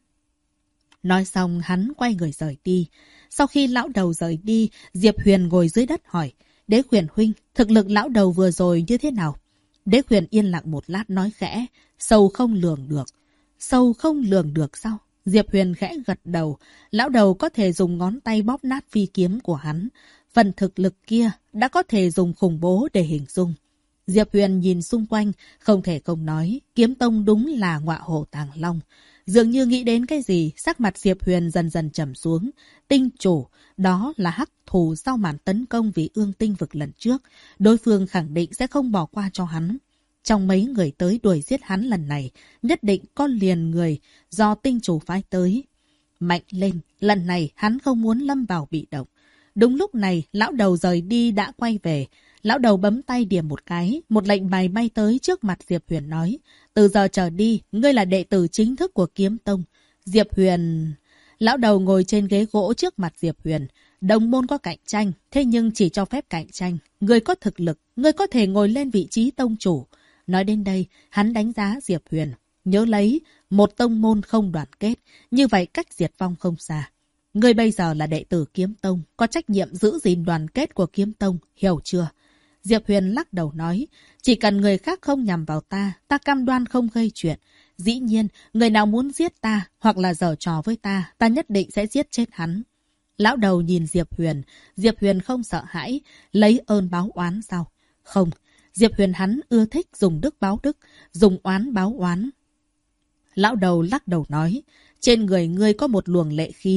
Nói xong hắn quay người rời đi. Sau khi lão đầu rời đi, Diệp Huyền ngồi dưới đất hỏi, Đế Huyền huynh, thực lực lão đầu vừa rồi như thế nào? Đế Huyền yên lặng một lát nói khẽ, sâu không lường được. Sâu không lường được sao? Diệp Huyền khẽ gật đầu, lão đầu có thể dùng ngón tay bóp nát phi kiếm của hắn. Phần thực lực kia đã có thể dùng khủng bố để hình dung. Diệp Huyền nhìn xung quanh, không thể không nói, kiếm tông đúng là ngọa hổ tàng long. Dường như nghĩ đến cái gì, sắc mặt Diệp Huyền dần dần trầm xuống. Tinh chủ, đó là hắc thù sau màn tấn công vì ương tinh vực lần trước. Đối phương khẳng định sẽ không bỏ qua cho hắn. Trong mấy người tới đuổi giết hắn lần này, nhất định có liền người do tinh chủ phái tới. Mạnh lên, lần này hắn không muốn lâm vào bị động. Đúng lúc này, lão đầu rời đi đã quay về. Lão đầu bấm tay điểm một cái, một lệnh bài bay tới trước mặt Diệp Huyền nói. Từ giờ trở đi, ngươi là đệ tử chính thức của kiếm tông. Diệp Huyền... Lão đầu ngồi trên ghế gỗ trước mặt Diệp Huyền. Đồng môn có cạnh tranh, thế nhưng chỉ cho phép cạnh tranh. Ngươi có thực lực, ngươi có thể ngồi lên vị trí tông chủ. Nói đến đây, hắn đánh giá Diệp Huyền. Nhớ lấy, một tông môn không đoàn kết, như vậy cách diệt vong không xa. Ngươi bây giờ là đệ tử kiếm tông, có trách nhiệm giữ gìn đoàn kết của kiếm tông, hiểu chưa? Diệp Huyền lắc đầu nói, chỉ cần người khác không nhằm vào ta, ta cam đoan không gây chuyện. Dĩ nhiên, người nào muốn giết ta, hoặc là giở trò với ta, ta nhất định sẽ giết chết hắn. Lão đầu nhìn Diệp Huyền không sợ hãi, lấy ơn báo oán sao? Không, Diệp Huyền hắn ưa thích dùng đức báo đức, dùng oán báo oán. Lão đầu lắc đầu nói, trên người ngươi có một luồng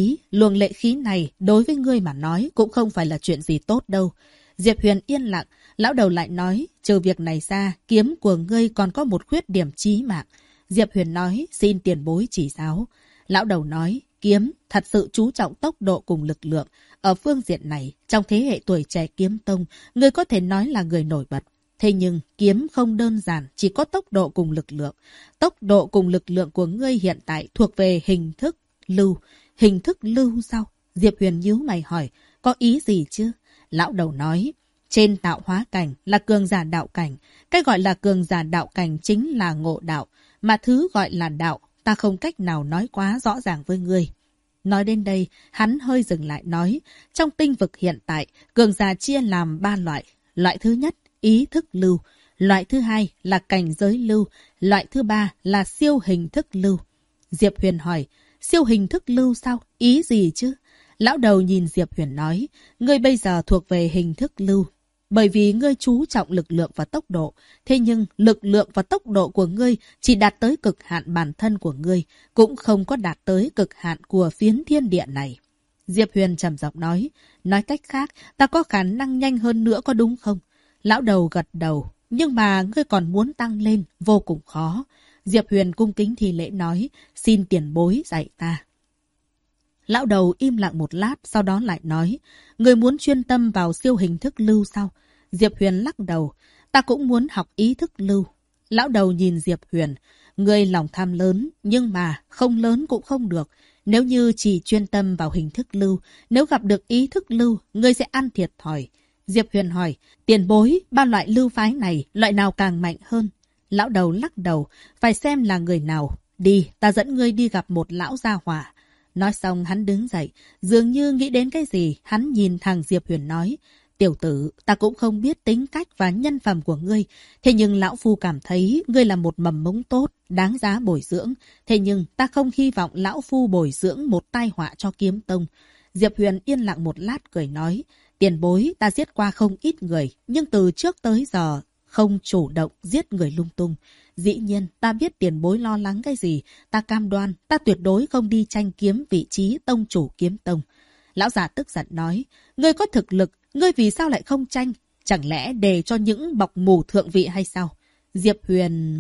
lệ khí này đối với ngươi mà nói cũng không phải là chuyện gì tốt đâu. Diệp Huyền yên lặng, lão đầu lại nói, trừ việc này ra, kiếm của ngươi còn có một khuyết điểm chí mạng. Diệp Huyền nói, xin tiền bối chỉ giáo. Lão đầu nói, kiếm thật sự chú trọng tốc độ cùng lực lượng. Ở phương diện này, trong thế hệ tuổi trẻ kiếm tông, ngươi có thể nói là người nổi bật. Thế nhưng, kiếm không đơn giản, chỉ có tốc độ cùng lực lượng. Tốc độ cùng lực lượng của ngươi hiện tại thuộc về hình thức lưu. Hình thức lưu sao? Diệp Huyền nhíu mày hỏi, có ý gì chứ? Lão đầu nói, trên tạo hóa cảnh là cường giả đạo cảnh. Cái gọi là cường giả đạo cảnh chính là ngộ đạo. Mà thứ gọi là đạo, ta không cách nào nói quá rõ ràng với ngươi. Nói đến đây, hắn hơi dừng lại nói, trong tinh vực hiện tại, cường giả chia làm 3 loại. Loại thứ nhất, ý thức lưu. Loại thứ hai là cảnh giới lưu. Loại thứ ba là siêu hình thức lưu. Diệp Huyền hỏi, siêu hình thức lưu sao? Ý gì chứ? Lão đầu nhìn Diệp Huyền nói, ngươi bây giờ thuộc về hình thức lưu. Bởi vì ngươi chú trọng lực lượng và tốc độ. Thế nhưng lực lượng và tốc độ của ngươi chỉ đạt tới cực hạn bản thân của ngươi, cũng không có đạt tới cực hạn của phiến thiên địa này. Diệp Huyền trầm giọng nói cách khác, ta có khả năng nhanh hơn nữa có đúng không? Lão đầu gật đầu, nhưng mà ngươi còn muốn tăng lên, vô cùng khó. Diệp Huyền cung kính thi lễ nói, xin tiền bối dạy ta. Lão đầu im lặng một lát, sau đó lại nói, ngươi muốn chuyên tâm vào siêu hình thức lưu sao? Diệp Huyền lắc đầu, ta cũng muốn học ý thức lưu. Lão đầu nhìn Diệp Huyền, ngươi lòng tham lớn, nhưng mà không lớn cũng không được. Nếu như chỉ chuyên tâm vào hình thức lưu, nếu gặp được ý thức lưu, ngươi sẽ ăn thiệt thòi. Diệp Huyền hỏi, tiền bối, 3 loại lưu phái này, loại nào càng mạnh hơn? Lão đầu lắc đầu, phải xem là người nào. Đi, ta dẫn ngươi đi gặp một lão gia hỏa. Nói xong hắn đứng dậy, dường như nghĩ đến cái gì, hắn nhìn thằng Diệp Huyền nói, tiểu tử, ta cũng không biết tính cách và nhân phẩm của ngươi, thế nhưng lão phu cảm thấy ngươi là một mầm mống tốt, đáng giá bồi dưỡng, thế nhưng ta không hy vọng lão phu bồi dưỡng một tai họa cho kiếm tông. Diệp Huyền yên lặng một lát cười nói, tiền bối ta giết qua không ít người, nhưng từ trước tới giờ không chủ động giết người lung tung. Dĩ nhiên, ta biết tiền bối lo lắng cái gì, ta cam đoan, ta tuyệt đối không đi tranh kiếm vị trí tông chủ kiếm tông. Lão già tức giận nói, ngươi có thực lực, ngươi vì sao lại không tranh? Chẳng lẽ để cho những bọc mù thượng vị hay sao? Diệp Huyền...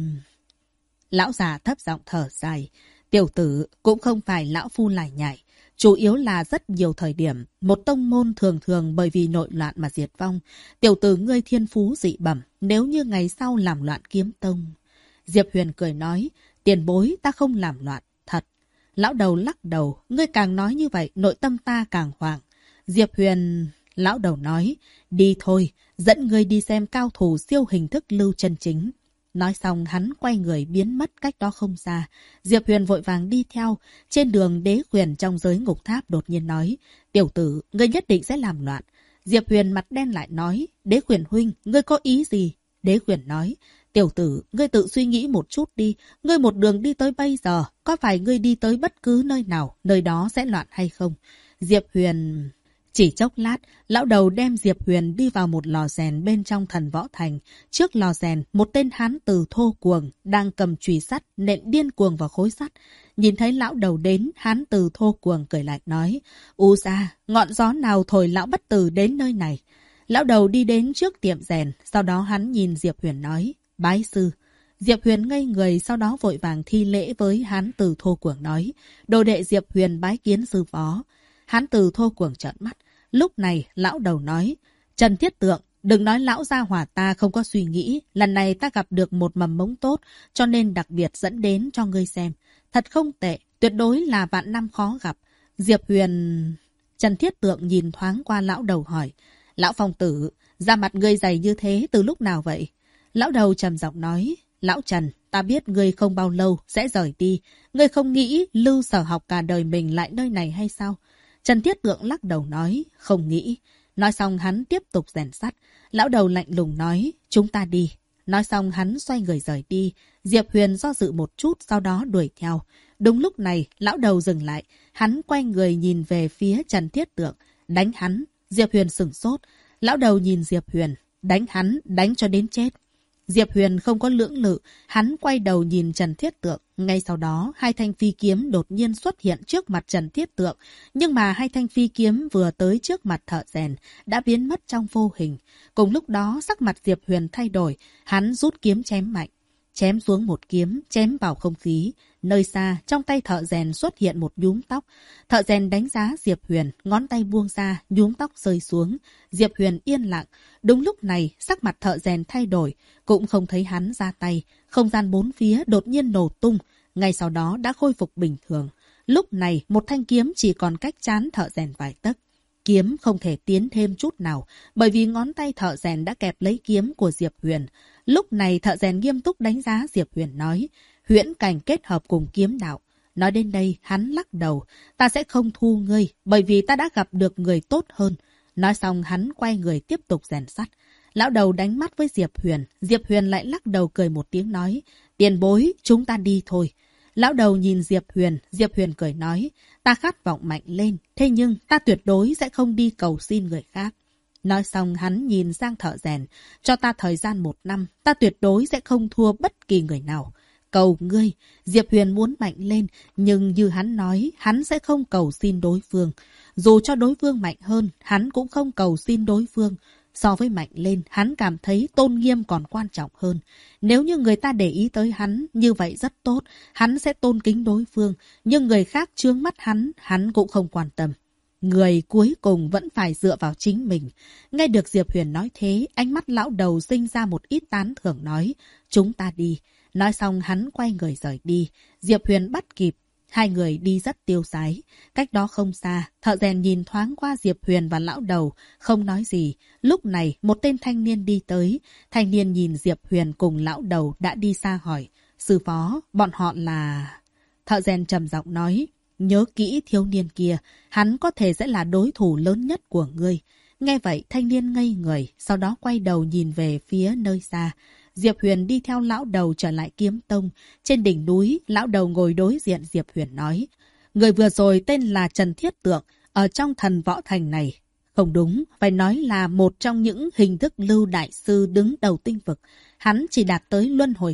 Lão già thấp giọng thở dài. Tiểu tử cũng không phải lão phu lải nhải. Chủ yếu là rất nhiều thời điểm, một tông môn thường thường bởi vì nội loạn mà diệt vong. Tiểu tử ngươi thiên phú dị bẩm, nếu như ngày sau làm loạn kiếm tông. Diệp Huyền cười nói, tiền bối ta không làm loạn, thật. Lão đầu lắc đầu, ngươi càng nói như vậy, nội tâm ta càng hoảng. Diệp Huyền... Lão đầu nói, đi thôi, dẫn ngươi đi xem cao thủ siêu hình thức lưu chân chính. Nói xong hắn quay người biến mất cách đó không xa. Diệp Huyền vội vàng đi theo. Trên đường Đế Huyền trong giới ngục tháp đột nhiên nói, tiểu tử, ngươi nhất định sẽ làm loạn. Diệp Huyền mặt đen lại nói, Đế Huyền huynh, ngươi có ý gì? Đế Huyền nói, tiểu tử, ngươi tự suy nghĩ một chút đi. Ngươi một đường đi tới bây giờ, có phải ngươi đi tới bất cứ nơi nào, nơi đó sẽ loạn hay không? Diệp Huyền... Chỉ chốc lát, lão đầu đem Diệp Huyền đi vào một lò rèn bên trong Thần Võ Thành. Trước lò rèn, một tên hán tử thô cuồng đang cầm chùy sắt nện điên cuồng vào khối sắt. Nhìn thấy lão đầu đến, hán tử thô cuồng cười lạnh nói, U ra, ngọn gió nào thổi lão bất tử đến nơi này? Lão đầu đi đến trước tiệm rèn, sau đó hắn nhìn Diệp Huyền nói, bái sư. Diệp Huyền ngây người, sau đó vội vàng thi lễ với hán tử thô cuồng nói, đồ đệ Diệp Huyền bái kiến sư phó. Hán tử thô cuồng trợn mắt. Lúc này, lão đầu nói, Trần Thiết Tượng, đừng nói lão gia hỏa ta không có suy nghĩ, lần này ta gặp được một mầm mống tốt, cho nên đặc biệt dẫn đến cho ngươi xem. Thật không tệ, tuyệt đối là vạn năm khó gặp. Diệp Huyền... Trần Thiết Tượng nhìn thoáng qua lão đầu hỏi, lão phong tử, da mặt ngươi dày như thế từ lúc nào vậy? Lão đầu trầm giọng nói, lão Trần, ta biết ngươi không bao lâu sẽ rời đi, ngươi không nghĩ lưu sở học cả đời mình lại nơi này hay sao? Trần Thiết Tượng lắc đầu nói, không nghĩ. Nói xong hắn tiếp tục rèn sắt. Lão đầu lạnh lùng nói, chúng ta đi. Nói xong hắn xoay người rời đi. Diệp Huyền do dự một chút, sau đó đuổi theo. Đúng lúc này, lão đầu dừng lại. Hắn quay người nhìn về phía Trần Thiết Tượng. Đánh hắn. Diệp Huyền sửng sốt. Lão đầu nhìn Diệp Huyền. Đánh hắn, đánh cho đến chết. Diệp Huyền không có lưỡng lự, hắn quay đầu nhìn Trần Thiết Tượng. Ngay sau đó, hai thanh phi kiếm đột nhiên xuất hiện trước mặt Trần Thiết Tượng. Nhưng mà hai thanh phi kiếm vừa tới trước mặt thợ rèn, đã biến mất trong vô hình. Cùng lúc đó, sắc mặt Diệp Huyền thay đổi, hắn rút kiếm chém mạnh. Chém xuống một kiếm, chém vào không khí. Nơi xa, trong tay thợ rèn xuất hiện một nhúm tóc. Thợ rèn đánh giá Diệp Huyền, ngón tay buông ra, nhúm tóc rơi xuống. Diệp Huyền yên lặng. Đúng lúc này, sắc mặt thợ rèn thay đổi. Cũng không thấy hắn ra tay. Không gian bốn phía đột nhiên nổ tung. Ngay sau đó đã khôi phục bình thường. Lúc này, một thanh kiếm chỉ còn cách trán thợ rèn vài tấc. Kiếm không thể tiến thêm chút nào, bởi vì ngón tay thợ rèn đã kẹp lấy kiếm của Diệp Huyền. Lúc này thợ rèn nghiêm túc đánh giá Diệp Huyền nói, huyễn cảnh kết hợp cùng kiếm đạo. Nói đến đây, hắn lắc đầu, ta sẽ không thu ngươi, bởi vì ta đã gặp được người tốt hơn. Nói xong hắn quay người tiếp tục rèn sắt. Lão đầu đánh mắt với Diệp Huyền lại lắc đầu cười một tiếng nói, tiền bối, chúng ta đi thôi. Lão đầu nhìn Diệp Huyền cười nói, ta khát vọng mạnh lên, thế nhưng ta tuyệt đối sẽ không đi cầu xin người khác. Nói xong hắn nhìn sang thợ rèn, cho ta thời gian 1 năm, ta tuyệt đối sẽ không thua bất kỳ người nào. Cầu ngươi, Diệp Huyền muốn mạnh lên, nhưng như hắn nói, hắn sẽ không cầu xin đối phương. Dù cho đối phương mạnh hơn, hắn cũng không cầu xin đối phương. So với mạnh lên, hắn cảm thấy tôn nghiêm còn quan trọng hơn. Nếu như người ta để ý tới hắn, như vậy rất tốt, hắn sẽ tôn kính đối phương. Nhưng người khác chướng mắt hắn cũng không quan tâm. Người cuối cùng vẫn phải dựa vào chính mình. Nghe được Diệp Huyền nói thế, ánh mắt lão đầu sinh ra một ít tán thưởng nói, chúng ta đi. Nói xong hắn quay người rời đi. Diệp Huyền bắt kịp. Hai người đi rất tiêu sái. Cách đó không xa, thợ rèn nhìn thoáng qua Diệp Huyền và lão đầu, không nói gì. Lúc này, một tên thanh niên đi tới. Thanh niên nhìn Diệp Huyền cùng lão đầu đã đi xa hỏi, sư phó, bọn họ là... Thợ rèn trầm giọng nói, nhớ kỹ thiếu niên kia, hắn có thể sẽ là đối thủ lớn nhất của ngươi. Nghe vậy, thanh niên ngây người, sau đó quay đầu nhìn về phía nơi xa. Diệp Huyền đi theo lão đầu trở lại kiếm tông. Trên đỉnh núi, lão đầu ngồi đối diện Diệp Huyền nói, người vừa rồi tên là Trần Thiết Tượng, ở trong Thần Võ Thành này. Không đúng, phải nói là một trong những hình thức lưu đại sư đứng đầu tinh vực. Hắn chỉ đạt tới luân hồi cảnh,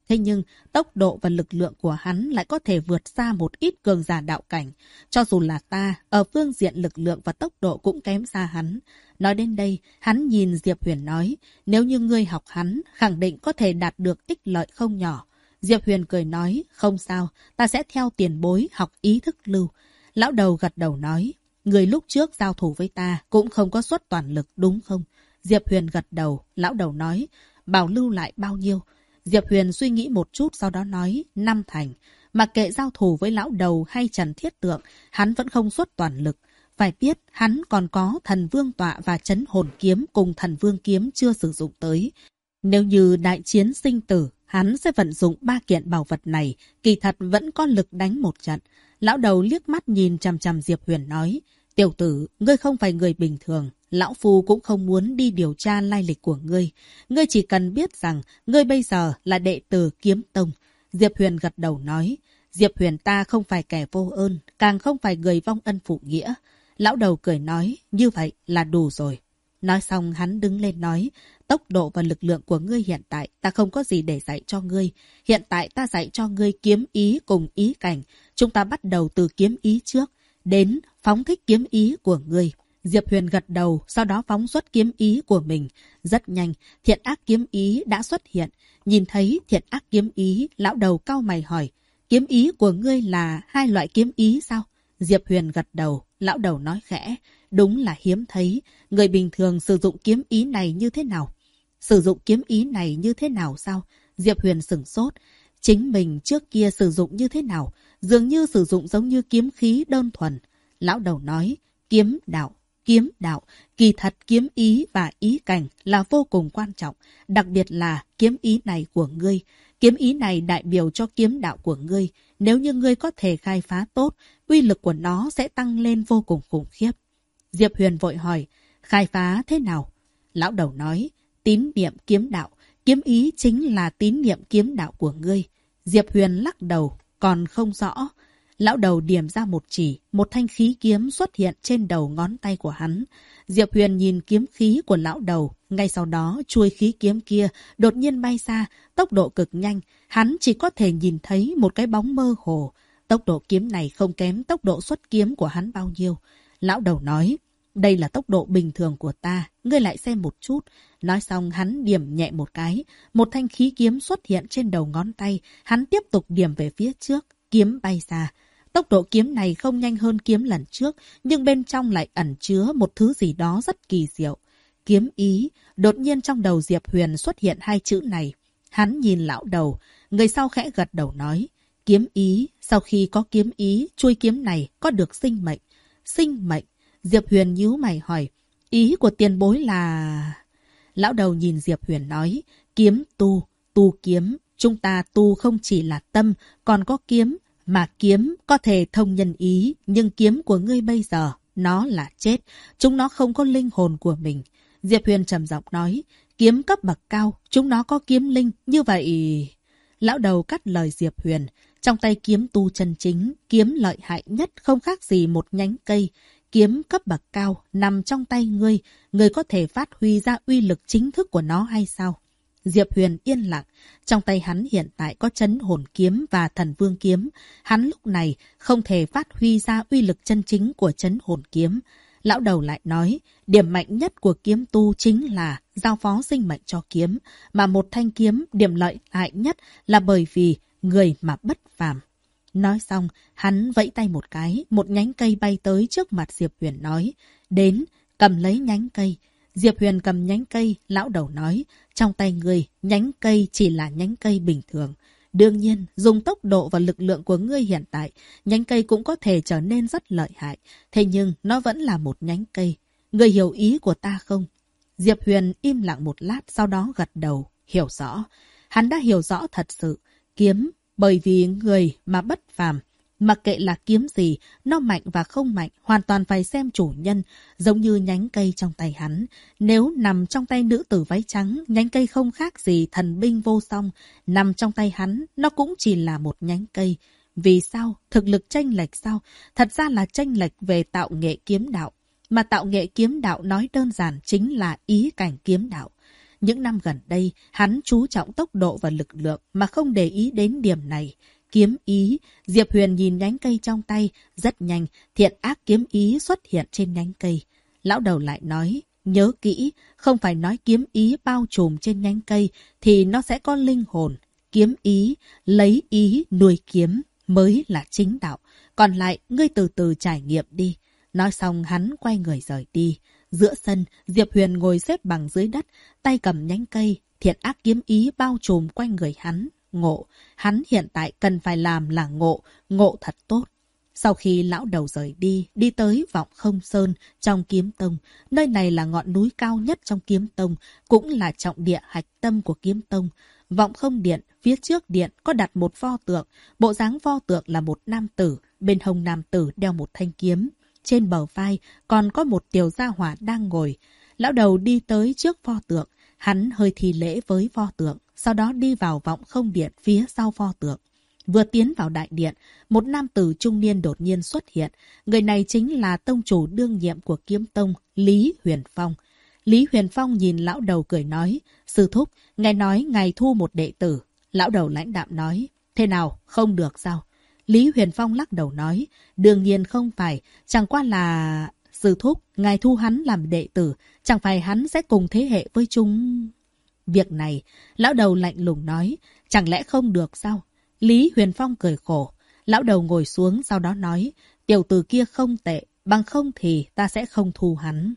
Thế nhưng, tốc độ và lực lượng của hắn lại có thể vượt xa một ít cường giả đạo cảnh. Cho dù là ta, ở phương diện lực lượng và tốc độ cũng kém xa hắn. Nói đến đây, hắn nhìn Diệp Huyền nói, nếu như ngươi học hắn, khẳng định có thể đạt được ích lợi không nhỏ. Diệp Huyền cười nói, không sao, ta sẽ theo tiền bối học ý thức lưu. Lão đầu gật đầu nói, người lúc trước giao thủ với ta cũng không có xuất toàn lực đúng không? Diệp Huyền gật đầu, lão đầu nói, bảo lưu lại bao nhiêu? Diệp Huyền suy nghĩ một chút sau đó nói, 5 thành. Mặc kệ giao thủ với lão đầu hay Trần Thiết Tượng, hắn vẫn không xuất toàn lực. Phải biết, hắn còn có thần vương tọa và chấn hồn kiếm cùng thần vương kiếm chưa sử dụng tới. Nếu như đại chiến sinh tử, hắn sẽ vận dụng 3 kiện bảo vật này, kỳ thật vẫn có lực đánh một trận. Lão đầu liếc mắt nhìn chằm chằm Diệp Huyền nói, tiểu tử, ngươi không phải người bình thường. Lão Phu cũng không muốn đi điều tra lai lịch của ngươi. Ngươi chỉ cần biết rằng ngươi bây giờ là đệ tử Kiếm Tông. Diệp Huyền gật đầu nói, Diệp Huyền ta không phải kẻ vô ơn, càng không phải người vong ân phụ nghĩa. Lão đầu cười nói, như vậy là đủ rồi. Nói xong hắn đứng lên nói, tốc độ và lực lượng của ngươi hiện tại ta không có gì để dạy cho ngươi. Hiện tại ta dạy cho ngươi kiếm ý cùng ý cảnh. Chúng ta bắt đầu từ kiếm ý trước, đến phóng thích kiếm ý của ngươi. Diệp Huyền gật đầu, sau đó phóng xuất kiếm ý của mình. Rất nhanh, thiện ác kiếm ý đã xuất hiện. Nhìn thấy thiện ác kiếm ý, lão đầu cau mày hỏi, kiếm ý của ngươi là 2 loại kiếm ý sao? Diệp Huyền gật đầu, lão đầu nói khẽ, đúng là hiếm thấy. Người bình thường sử dụng kiếm ý này như thế nào? Sử dụng kiếm ý này như thế nào sao? Diệp Huyền sửng sốt. Chính mình trước kia sử dụng như thế nào? Dường như sử dụng giống như kiếm khí đơn thuần. Lão đầu nói, kiếm đạo. Kiếm đạo, kỳ thật kiếm ý và ý cảnh là vô cùng quan trọng, đặc biệt là kiếm ý này của ngươi. Kiếm ý này đại biểu cho kiếm đạo của ngươi. Nếu như ngươi có thể khai phá tốt, uy lực của nó sẽ tăng lên vô cùng khủng khiếp. Diệp Huyền vội hỏi, khai phá thế nào? Lão đầu nói, tín niệm kiếm đạo. Kiếm ý chính là tín niệm kiếm đạo của ngươi. Diệp Huyền lắc đầu, còn không rõ. Lão đầu điểm ra một chỉ, một thanh khí kiếm xuất hiện trên đầu ngón tay của hắn. Diệp Huyền nhìn kiếm khí của lão đầu, ngay sau đó chuôi khí kiếm kia đột nhiên bay xa, tốc độ cực nhanh, hắn chỉ có thể nhìn thấy một cái bóng mơ hồ. Tốc độ kiếm này không kém tốc độ xuất kiếm của hắn bao nhiêu. Lão đầu nói, đây là tốc độ bình thường của ta, ngươi lại xem một chút. Nói xong hắn điểm nhẹ một cái, một thanh khí kiếm xuất hiện trên đầu ngón tay, hắn tiếp tục điểm về phía trước, kiếm bay xa. Tốc độ kiếm này không nhanh hơn kiếm lần trước, nhưng bên trong lại ẩn chứa một thứ gì đó rất kỳ diệu. Kiếm ý, đột nhiên trong đầu Diệp Huyền xuất hiện 2 chữ này. Hắn nhìn lão đầu, người sau khẽ gật đầu nói, kiếm ý, sau khi có kiếm ý, chuôi kiếm này có được sinh mệnh. Sinh mệnh, Diệp Huyền nhíu mày hỏi, ý của tiền bối là... Lão đầu nhìn Diệp Huyền nói, kiếm tu, tu kiếm, chúng ta tu không chỉ là tâm, còn có kiếm. Mà kiếm có thể thông nhân ý, nhưng kiếm của ngươi bây giờ, nó là chết. Chúng nó không có linh hồn của mình. Diệp Huyền trầm giọng nói, kiếm cấp bậc cao, chúng nó có kiếm linh, như vậy... Lão đầu cắt lời Diệp Huyền, trong tay kiếm tu chân chính, kiếm lợi hại nhất không khác gì một nhánh cây. Kiếm cấp bậc cao nằm trong tay ngươi, ngươi có thể phát huy ra uy lực chính thức của nó hay sao? Diệp Huyền yên lặng, trong tay hắn hiện tại có chấn hồn kiếm và thần vương kiếm. Hắn lúc này không thể phát huy ra uy lực chân chính của chấn hồn kiếm. Lão đầu lại nói, điểm mạnh nhất của kiếm tu chính là giao phó sinh mệnh cho kiếm, mà một thanh kiếm điểm lợi hại nhất là bởi vì người mà bất phàm. Nói xong, hắn vẫy tay một cái, một nhánh cây bay tới trước mặt Diệp Huyền nói, đến, cầm lấy nhánh cây. Diệp Huyền cầm nhánh cây, lão đầu nói, trong tay ngươi, nhánh cây chỉ là nhánh cây bình thường. Đương nhiên, dùng tốc độ và lực lượng của ngươi hiện tại, nhánh cây cũng có thể trở nên rất lợi hại. Thế nhưng, nó vẫn là một nhánh cây. Ngươi hiểu ý của ta không? Diệp Huyền im lặng một lát, sau đó gật đầu, hiểu rõ. Hắn đã hiểu rõ thật sự. Kiếm, bởi vì người mà bất phàm. Mặc kệ là kiếm gì, nó mạnh và không mạnh, hoàn toàn phải xem chủ nhân, giống như nhánh cây trong tay hắn. Nếu nằm trong tay nữ tử váy trắng, nhánh cây không khác gì thần binh vô song. Nằm trong tay hắn, nó cũng chỉ là một nhánh cây. Vì sao? Thực lực chênh lệch sao? Thật ra là chênh lệch về tạo nghệ kiếm đạo. Mà tạo nghệ kiếm đạo nói đơn giản chính là ý cảnh kiếm đạo. Những năm gần đây, hắn chú trọng tốc độ và lực lượng mà không để ý đến điểm này. Kiếm ý, Diệp Huyền nhìn nhánh cây trong tay, rất nhanh, thiện ác kiếm ý xuất hiện trên nhánh cây. Lão đầu lại nói, nhớ kỹ, không phải nói kiếm ý bao trùm trên nhánh cây thì nó sẽ có linh hồn. Kiếm ý, lấy ý nuôi kiếm mới là chính đạo. Còn lại, ngươi từ từ trải nghiệm đi. Nói xong hắn quay người rời đi. Giữa sân, Diệp Huyền ngồi xếp bằng dưới đất, tay cầm nhánh cây, thiện ác kiếm ý bao trùm quanh người hắn. Ngộ, hắn hiện tại cần phải làm là ngộ thật tốt. Sau khi lão đầu rời đi, đi tới Vọng Không Sơn trong Kiếm Tông, nơi này là ngọn núi cao nhất trong Kiếm Tông, cũng là trọng địa hạch tâm của Kiếm Tông. Vọng Không Điện, phía trước điện có đặt một pho tượng, bộ dáng pho tượng là một nam tử, bên hông nam tử đeo một thanh kiếm. Trên bờ vai còn có một tiểu gia hỏa đang ngồi. Lão đầu đi tới trước pho tượng, hắn hơi thi lễ với pho tượng, sau đó đi vào Vọng Không Điện phía sau pho tượng. Vừa tiến vào đại điện, một nam tử trung niên đột nhiên xuất hiện. Người này chính là tông chủ đương nhiệm của Kiếm Tông, Lý Huyền Phong. Lý Huyền Phong nhìn lão đầu cười nói, sư thúc, ngài nói ngài thu một đệ tử. Lão đầu lãnh đạm nói, thế nào, không được sao? Lý Huyền Phong lắc đầu nói, đương nhiên không phải, chẳng qua là... Sư thúc, ngài thu hắn làm đệ tử, chẳng phải hắn sẽ cùng thế hệ với chúng... Việc này, lão đầu lạnh lùng nói, chẳng lẽ không được sao? Lý Huyền Phong cười khổ. Lão đầu ngồi xuống sau đó nói, tiểu tử kia không tệ, bằng không thì ta sẽ không thu hắn.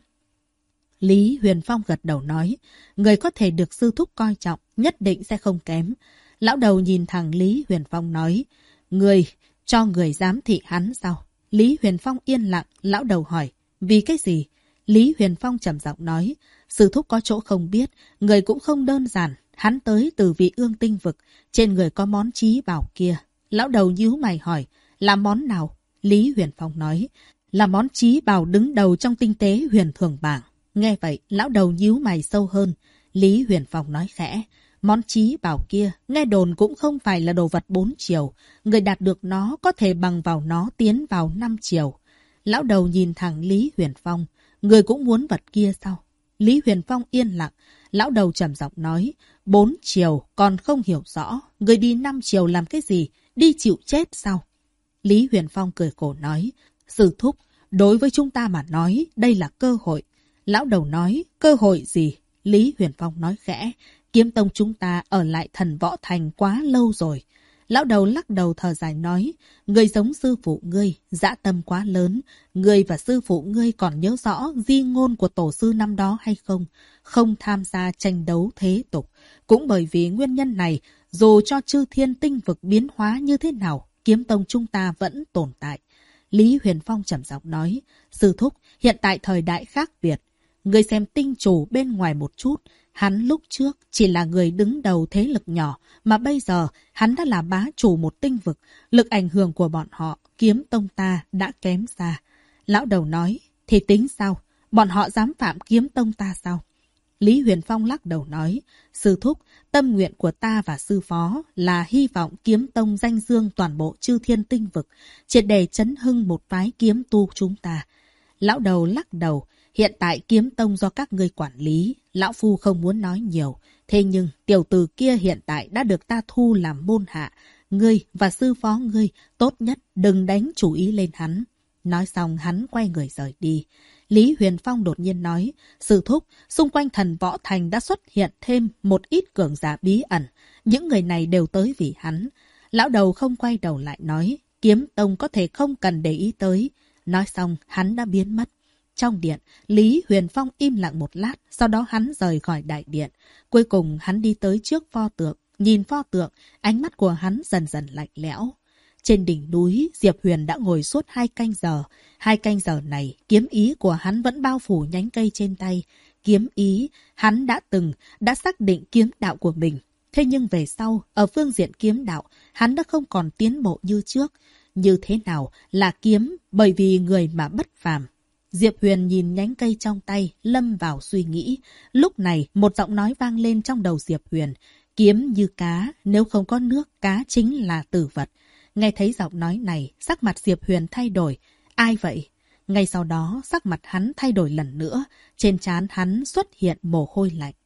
Lý Huyền Phong gật đầu nói, người có thể được sư thúc coi trọng, nhất định sẽ không kém. Lão đầu nhìn thẳng Lý Huyền Phong nói, người, cho người giám thị hắn sao? Lý Huyền Phong yên lặng, lão đầu hỏi, vì cái gì? Lý Huyền Phong trầm giọng nói, sư thúc có chỗ không biết, người cũng không đơn giản. Hắn tới từ vị ương tinh vực, trên người có món chí bảo kia. Lão đầu nhíu mày hỏi, là món nào? Lý Huyền Phong nói, là món chí bảo đứng đầu trong tinh tế huyền thường bảng. Nghe vậy, lão đầu nhíu mày sâu hơn. Lý Huyền Phong nói khẽ, món chí bảo kia, nghe đồn cũng không phải là đồ vật 4 chiều. Người đạt được nó có thể bằng vào nó tiến vào 5 chiều. Lão đầu nhìn thẳng Lý Huyền Phong, người cũng muốn vật kia sao? Lý Huyền Phong yên lặng. Lão đầu trầm giọng nói, 4 chiều còn không hiểu rõ, người đi 5 chiều làm cái gì, đi chịu chết sao? Lý Huyền Phong cười khổ nói, sư thúc, đối với chúng ta mà nói, đây là cơ hội. Lão đầu nói, cơ hội gì? Lý Huyền Phong nói khẽ, Kiếm Tông chúng ta ở lại Thần Võ Thành quá lâu rồi. Lão đầu lắc đầu thở dài nói, người giống sư phụ ngươi, dã tâm quá lớn. Ngươi và sư phụ ngươi còn nhớ rõ di ngôn của tổ sư năm đó hay không? Không tham gia tranh đấu thế tục. Cũng bởi vì nguyên nhân này, dù cho chư thiên tinh vực biến hóa như thế nào, Kiếm Tông chúng ta vẫn tồn tại. Lý Huyền Phong trầm giọng nói, sư thúc, hiện tại thời đại khác biệt. Ngươi xem tinh chủ bên ngoài một chút. Hắn lúc trước chỉ là người đứng đầu thế lực nhỏ, mà bây giờ hắn đã là bá chủ một tinh vực. Lực ảnh hưởng của bọn họ, Kiếm Tông ta đã kém xa. Lão đầu nói, thì tính sao? Bọn họ dám phạm Kiếm Tông ta sao? Lý Huyền Phong lắc đầu nói, sư thúc, tâm nguyện của ta và sư phó là hy vọng Kiếm Tông danh dương toàn bộ chư thiên tinh vực, triệt để chấn hưng một phái kiếm tu chúng ta. Lão đầu lắc đầu, hiện tại Kiếm Tông do các ngươi quản lý, lão phu không muốn nói nhiều. Thế nhưng tiểu tử kia hiện tại đã được ta thu làm môn hạ. Ngươi và sư phó ngươi tốt nhất đừng đánh chủ ý lên hắn. Nói xong hắn quay người rời đi. Lý Huyền Phong đột nhiên nói, sư thúc, xung quanh Thần Võ Thành đã xuất hiện thêm một ít cường giả bí ẩn. Những người này đều tới vì hắn. Lão đầu không quay đầu lại nói, Kiếm Tông có thể không cần để ý tới. Nói xong hắn đã biến mất. Trong điện, Lý Huyền Phong im lặng một lát, sau đó hắn rời khỏi đại điện. Cuối cùng hắn đi tới trước pho tượng, nhìn pho tượng, ánh mắt của hắn dần dần lạnh lẽo. Trên đỉnh núi, Diệp Huyền đã ngồi suốt 2 canh giờ. 2 canh giờ này, kiếm ý của hắn vẫn bao phủ nhánh cây trên tay. Kiếm ý, hắn đã xác định kiếm đạo của mình. Thế nhưng về sau, ở phương diện kiếm đạo, hắn đã không còn tiến bộ như trước. Như thế nào là kiếm, bởi vì người mà bất phàm. Diệp Huyền nhìn nhánh cây trong tay, lâm vào suy nghĩ. Lúc này, một giọng nói vang lên trong đầu Diệp Huyền. Kiếm như cá, nếu không có nước, cá chính là tử vật. Nghe thấy giọng nói này, sắc mặt Diệp Huyền thay đổi. Ai vậy? Ngay sau đó, sắc mặt hắn thay đổi lần nữa. Trên trán hắn xuất hiện mồ hôi lạnh.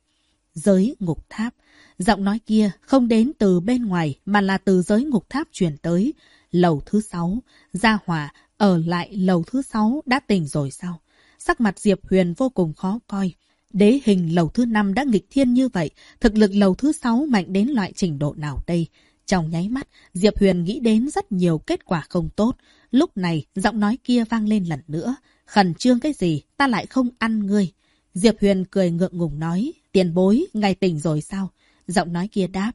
Giới ngục tháp. Giọng nói kia không đến từ bên ngoài mà là từ giới ngục tháp truyền tới. Lầu thứ 6. Gia Hỏa ở lại lầu thứ 6 đã tỉnh rồi sao? Sắc mặt Diệp Huyền vô cùng khó coi. Đế hình lầu thứ 5 đã nghịch thiên như vậy, thực lực lầu thứ 6 mạnh đến loại trình độ nào đây? Trong nháy mắt, Diệp Huyền nghĩ đến rất nhiều kết quả không tốt. Lúc này, giọng nói kia vang lên lần nữa. Khẩn trương cái gì, ta lại không ăn ngươi. Diệp Huyền cười ngượng ngùng nói, tiền bối, ngài tỉnh rồi sao? Giọng nói kia đáp,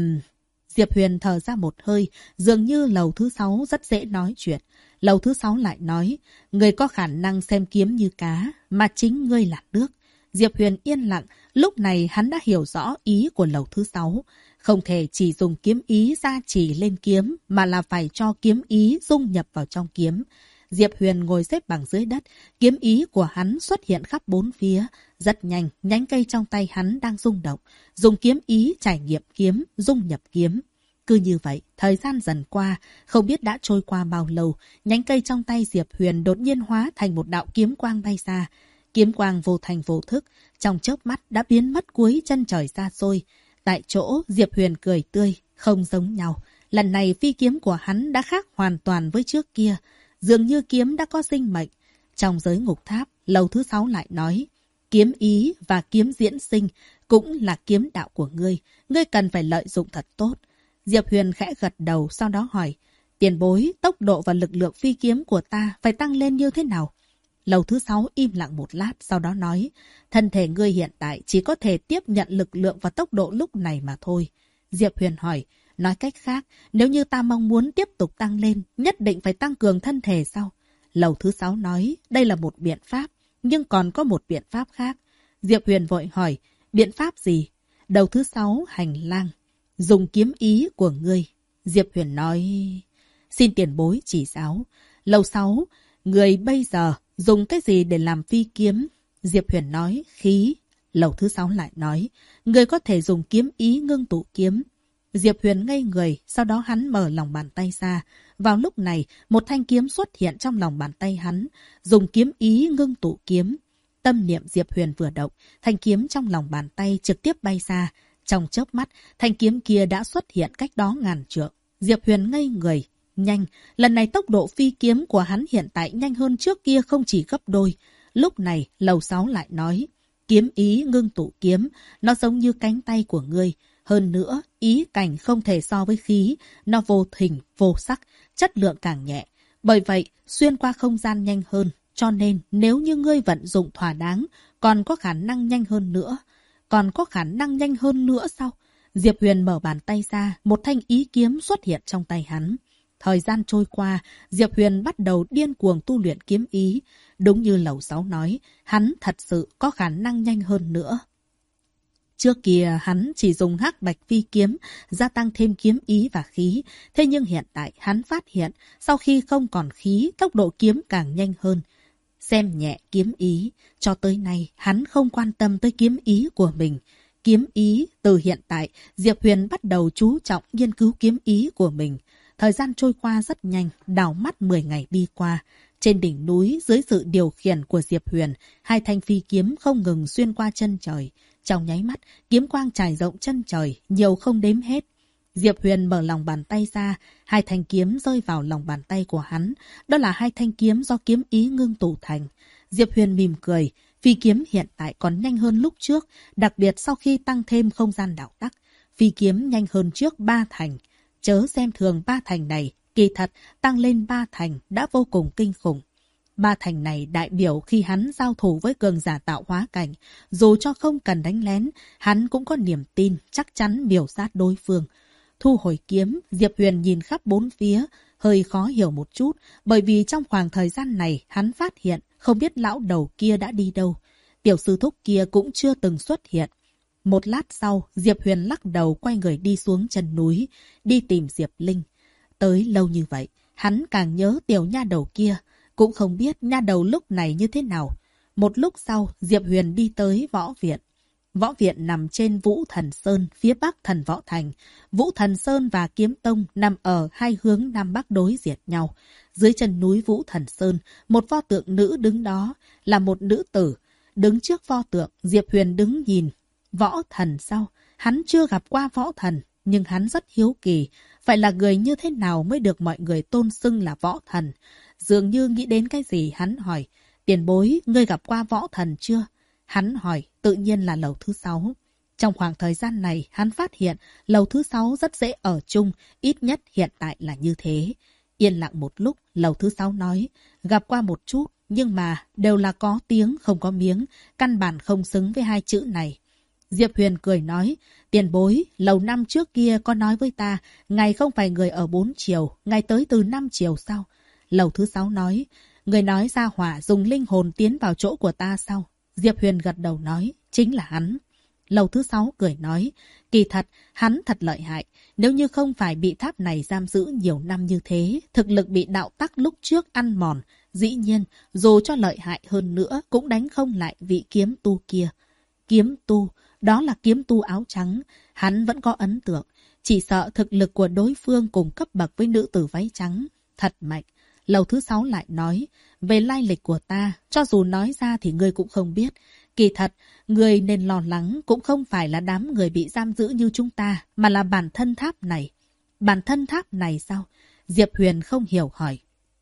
Diệp Huyền thở ra một hơi, dường như lầu thứ 6 rất dễ nói chuyện. Lầu thứ 6 lại nói, ngươi có khả năng xem kiếm như cá, mà chính ngươi là nước. Diệp Huyền yên lặng, lúc này hắn đã hiểu rõ ý của lầu thứ 6. Không thể chỉ dùng kiếm ý gia trì lên kiếm, mà là phải cho kiếm ý dung nhập vào trong kiếm. Diệp Huyền ngồi xếp bằng dưới đất, kiếm ý của hắn xuất hiện khắp bốn phía. Rất nhanh, nhánh cây trong tay hắn đang rung động, dùng kiếm ý trải nghiệm kiếm, dung nhập kiếm. Cứ như vậy, thời gian dần qua, không biết đã trôi qua bao lâu, nhánh cây trong tay Diệp Huyền đột nhiên hóa thành một đạo kiếm quang bay ra. Kiếm quang vô thành vô thức, trong chớp mắt đã biến mất cuối chân trời xa xôi. Tại chỗ, Diệp Huyền cười tươi, không giống nhau. Lần này phi kiếm của hắn đã khác hoàn toàn với trước kia. Dường như kiếm đã có sinh mệnh. Trong giới ngục tháp, lầu thứ 6 lại nói, kiếm ý và kiếm diễn sinh cũng là kiếm đạo của ngươi. Ngươi cần phải lợi dụng thật tốt. Diệp Huyền khẽ gật đầu, sau đó hỏi, tiền bối, tốc độ và lực lượng phi kiếm của ta phải tăng lên như thế nào? Lầu thứ 6 im lặng một lát, sau đó nói, thân thể ngươi hiện tại chỉ có thể tiếp nhận lực lượng và tốc độ lúc này mà thôi. Diệp Huyền hỏi, nói cách khác, nếu như ta mong muốn tiếp tục tăng lên, nhất định phải tăng cường thân thể sao? Lầu thứ 6 nói, đây là một biện pháp, nhưng còn có một biện pháp khác. Diệp Huyền vội hỏi, biện pháp gì? Đầu thứ 6, hành lang. Dùng kiếm ý của ngươi. Diệp Huyền nói, xin tiền bối chỉ giáo. Lầu 6, người bây giờ dùng cái gì để làm phi kiếm? Diệp Huyền nói, khí. Lầu thứ 6 lại nói, người có thể dùng kiếm ý ngưng tụ kiếm. Diệp Huyền ngây người, sau đó hắn mở lòng bàn tay ra. Vào lúc này, một thanh kiếm xuất hiện trong lòng bàn tay hắn, dùng kiếm ý ngưng tụ kiếm. Tâm niệm Diệp Huyền vừa động, thanh kiếm trong lòng bàn tay trực tiếp bay ra. Trong chớp mắt, thanh kiếm kia đã xuất hiện cách đó ngàn trượng. Diệp Huyền ngây người. Nhanh, lần này tốc độ phi kiếm của hắn hiện tại nhanh hơn trước kia không chỉ gấp đôi. Lúc này, lầu 6 lại nói, kiếm ý ngưng tụ kiếm, nó giống như cánh tay của ngươi. Hơn nữa, ý cảnh không thể so với khí, nó vô hình, vô sắc, chất lượng càng nhẹ. Bởi vậy, xuyên qua không gian nhanh hơn. Cho nên, nếu như ngươi vận dụng thỏa đáng, còn có khả năng nhanh hơn nữa. Còn có khả năng nhanh hơn nữa sao? Diệp Huyền mở bàn tay ra, một thanh ý kiếm xuất hiện trong tay hắn. Thời gian trôi qua, Diệp Huyền bắt đầu điên cuồng tu luyện kiếm ý. Đúng như lầu 6 nói, hắn thật sự có khả năng nhanh hơn nữa. Trước kia hắn chỉ dùng hắc bạch phi kiếm, gia tăng thêm kiếm ý và khí. Thế nhưng hiện tại hắn phát hiện, sau khi không còn khí, tốc độ kiếm càng nhanh hơn. Xem nhẹ kiếm ý, cho tới nay hắn không quan tâm tới kiếm ý của mình. Kiếm ý, từ hiện tại, Diệp Huyền bắt đầu chú trọng nghiên cứu kiếm ý của mình. Thời gian trôi qua rất nhanh, đảo mắt 10 ngày đi qua. Trên đỉnh núi, dưới sự điều khiển của Diệp Huyền, hai thanh phi kiếm không ngừng xuyên qua chân trời. Trong nháy mắt, kiếm quang trải rộng chân trời, nhiều không đếm hết. Diệp Huyền mở lòng bàn tay ra, hai thanh kiếm rơi vào lòng bàn tay của hắn. Đó là hai thanh kiếm do kiếm ý ngưng tụ thành. Diệp Huyền mỉm cười, phi kiếm hiện tại còn nhanh hơn lúc trước, đặc biệt sau khi tăng thêm không gian đảo tắc. Phi kiếm nhanh hơn trước 3 thành. Chớ xem thường 3 thành này, kỳ thật tăng lên 3 thành đã vô cùng kinh khủng. 3 thành này đại biểu khi hắn giao thủ với cường giả tạo hóa cảnh, dù cho không cần đánh lén, hắn cũng có niềm tin chắc chắn miểu sát đối phương. Thu hồi kiếm, Diệp Huyền nhìn khắp bốn phía, hơi khó hiểu một chút, bởi vì trong khoảng thời gian này hắn phát hiện không biết lão đầu kia đã đi đâu. Tiểu sư thúc kia cũng chưa từng xuất hiện. Một lát sau, Diệp Huyền lắc đầu quay người đi xuống chân núi, đi tìm Diệp Linh. Tới lâu như vậy, hắn càng nhớ tiểu nha đầu kia, cũng không biết nha đầu lúc này như thế nào. Một lúc sau, Diệp Huyền đi tới võ viện. Võ viện nằm trên Vũ Thần Sơn, phía bắc Thần Võ Thành. Vũ Thần Sơn và Kiếm Tông nằm ở hai hướng Nam Bắc đối diệt nhau. Dưới chân núi Vũ Thần Sơn, một pho tượng nữ đứng đó, là một nữ tử. Đứng trước pho tượng, Diệp Huyền đứng nhìn. Võ thần sao? Hắn chưa gặp qua võ thần, nhưng hắn rất hiếu kỳ. Phải là người như thế nào mới được mọi người tôn xưng là võ thần? Dường như nghĩ đến cái gì, hắn hỏi. Tiền bối, ngươi gặp qua võ thần chưa? Hắn hỏi, tự nhiên là lầu thứ 6. Trong khoảng thời gian này, hắn phát hiện lầu thứ 6 rất dễ ở chung, ít nhất hiện tại là như thế. Yên lặng một lúc, lầu thứ 6 nói, gặp qua một chút, nhưng mà đều là có tiếng không có miếng, căn bản không xứng với hai chữ này. Diệp Huyền cười nói, tiền bối, lầu 5 trước kia có nói với ta, ngài không phải người ở 4 chiều, ngài tới từ 5 chiều sao? Lầu thứ 6 nói, người nói ra hỏa dùng linh hồn tiến vào chỗ của ta sao? Diệp Huyền gật đầu nói, chính là hắn. Lầu thứ 6 cười nói, kỳ thật, hắn thật lợi hại. Nếu như không phải bị tháp này giam giữ nhiều năm như thế, thực lực bị đạo tắc lúc trước ăn mòn, dĩ nhiên, dù cho lợi hại hơn nữa cũng đánh không lại vị kiếm tu kia. Kiếm tu, đó là kiếm tu áo trắng, hắn vẫn có ấn tượng. Chỉ sợ thực lực của đối phương cùng cấp bậc với nữ tử váy trắng. Thật mạnh. Lầu thứ 6 lại nói, về lai lịch của ta, cho dù nói ra thì ngươi cũng không biết. Kỳ thật, người nên lo lắng cũng không phải là đám người bị giam giữ như chúng ta, mà là bản thân tháp này. Bản thân tháp này sao? Diệp Huyền không hiểu hỏi.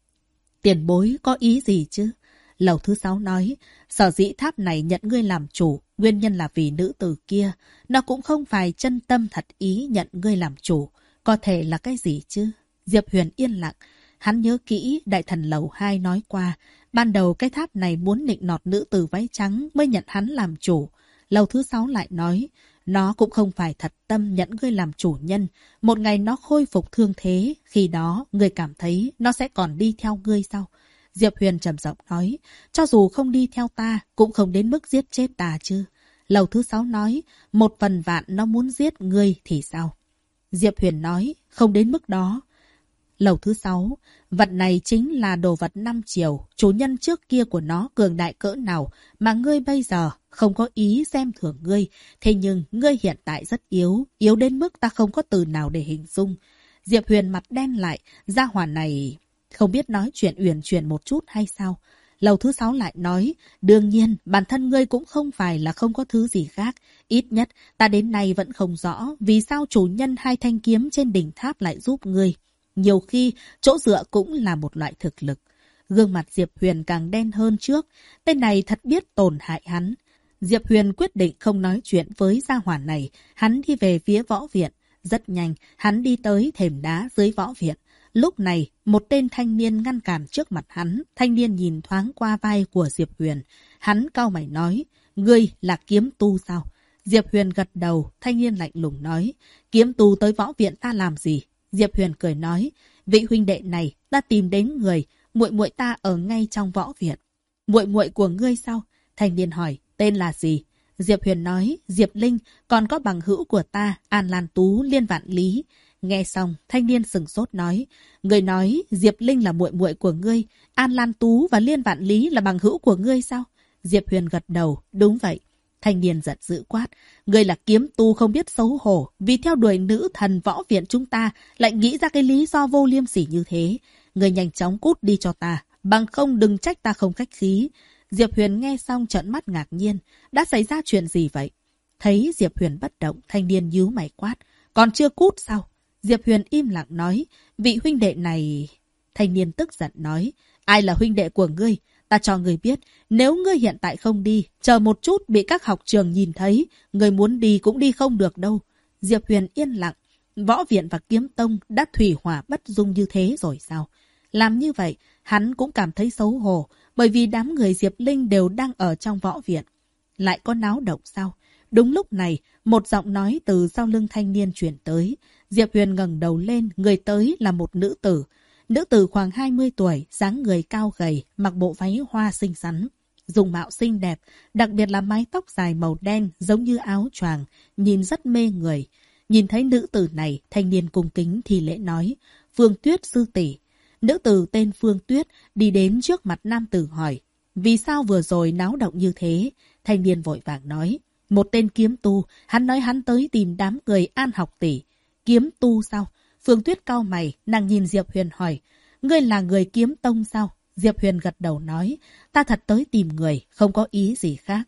Tiền bối có ý gì chứ? Lầu thứ 6 nói, sở dĩ tháp này nhận ngươi làm chủ, nguyên nhân là vì nữ tử kia. Nó cũng không phải chân tâm thật ý nhận ngươi làm chủ. Có thể là cái gì chứ? Diệp Huyền yên lặng. Hắn nhớ kỹ đại thần lầu 2 nói qua, ban đầu cái tháp này muốn nịnh nọt nữ tử váy trắng mới nhận hắn làm chủ. Lầu thứ 6 lại nói, nó cũng không phải thật tâm nhận ngươi làm chủ nhân. Một ngày nó khôi phục thương thế, khi đó ngươi cảm thấy nó sẽ còn đi theo ngươi sao? Diệp Huyền trầm giọng nói, cho dù không đi theo ta, cũng không đến mức giết chết ta chứ. Lầu thứ 6 nói, 1/1000 nó muốn giết ngươi thì sao? Diệp Huyền nói, không đến mức đó. Lầu thứ 6, vật này chính là đồ vật 5 chiều, chủ nhân trước kia của nó cường đại cỡ nào mà ngươi bây giờ không có ý xem thường ngươi. Thế nhưng ngươi hiện tại rất yếu, yếu đến mức ta không có từ nào để hình dung. Diệp Huyền mặt đen lại, gia hỏa này không biết nói chuyện uyển chuyển một chút hay sao? Lầu thứ 6 lại nói, đương nhiên bản thân ngươi cũng không phải là không có thứ gì khác. Ít nhất ta đến nay vẫn không rõ vì sao chủ nhân 2 thanh kiếm trên đỉnh tháp lại giúp ngươi. Nhiều khi, chỗ dựa cũng là một loại thực lực. Gương mặt Diệp Huyền càng đen hơn trước. Tên này thật biết tổn hại hắn. Diệp Huyền quyết định không nói chuyện với gia hỏa này. Hắn đi về phía võ viện. Rất nhanh, hắn đi tới thềm đá dưới võ viện. Lúc này, một tên thanh niên ngăn cản trước mặt hắn. Thanh niên nhìn thoáng qua vai của Diệp Huyền. Hắn cau mày nói, ngươi là kiếm tu sao? Diệp Huyền gật đầu, thanh niên lạnh lùng nói, kiếm tu tới võ viện ta làm gì? Diệp Huyền cười nói, vị huynh đệ này, ta tìm đến người, muội muội ta ở ngay trong võ viện. Muội muội của ngươi sao? Thanh niên hỏi, tên là gì? Diệp Huyền nói, Diệp Linh, còn có bằng hữu của ta, An Lan Tú, Liên Vạn Lý. Nghe xong, thanh niên sừng sốt nói, người nói Diệp Linh là muội muội của ngươi, An Lan Tú và Liên Vạn Lý là bằng hữu của ngươi sao? Diệp Huyền gật đầu, đúng vậy. Thanh niên giận dữ quát, ngươi là kiếm tu không biết xấu hổ, vì theo đuổi nữ thần võ viện chúng ta lại nghĩ ra cái lý do vô liêm sỉ như thế. Ngươi nhanh chóng cút đi cho ta, bằng không đừng trách ta không khách khí. Diệp Huyền nghe xong trợn mắt ngạc nhiên, đã xảy ra chuyện gì vậy? Thấy Diệp Huyền bất động, thanh niên nhíu mày quát, còn chưa cút sao? Diệp Huyền im lặng nói, vị huynh đệ này... Thanh niên tức giận nói, ai là huynh đệ của ngươi? Ta cho ngươi biết, nếu ngươi hiện tại không đi, chờ một chút bị các học trường nhìn thấy, ngươi muốn đi cũng đi không được đâu. Diệp Huyền yên lặng, võ viện và kiếm tông đã thủy hỏa bất dung như thế rồi sao? Làm như vậy, hắn cũng cảm thấy xấu hổ, bởi vì đám người Diệp Linh đều đang ở trong võ viện. Lại có náo động sao? Đúng lúc này, một giọng nói từ sau lưng thanh niên truyền tới. Diệp Huyền ngẩng đầu lên, người tới là một nữ tử. Nữ tử khoảng 20 tuổi, dáng người cao gầy, mặc bộ váy hoa xinh xắn. Dùng mạo xinh đẹp, đặc biệt là mái tóc dài màu đen giống như áo choàng, nhìn rất mê người. Nhìn thấy nữ tử này, thanh niên cung kính thì lễ nói, Phương Tuyết sư tỷ. Nữ tử tên Phương Tuyết đi đến trước mặt nam tử hỏi, vì sao vừa rồi náo động như thế? Thanh niên vội vàng nói, một tên kiếm tu, hắn nói hắn tới tìm đám người An học tỷ. Kiếm tu sao? Phương Tuyết cau mày, nàng nhìn Diệp Huyền hỏi, ngươi là người kiếm tông sao? Diệp Huyền gật đầu nói, ta thật tới tìm người, không có ý gì khác.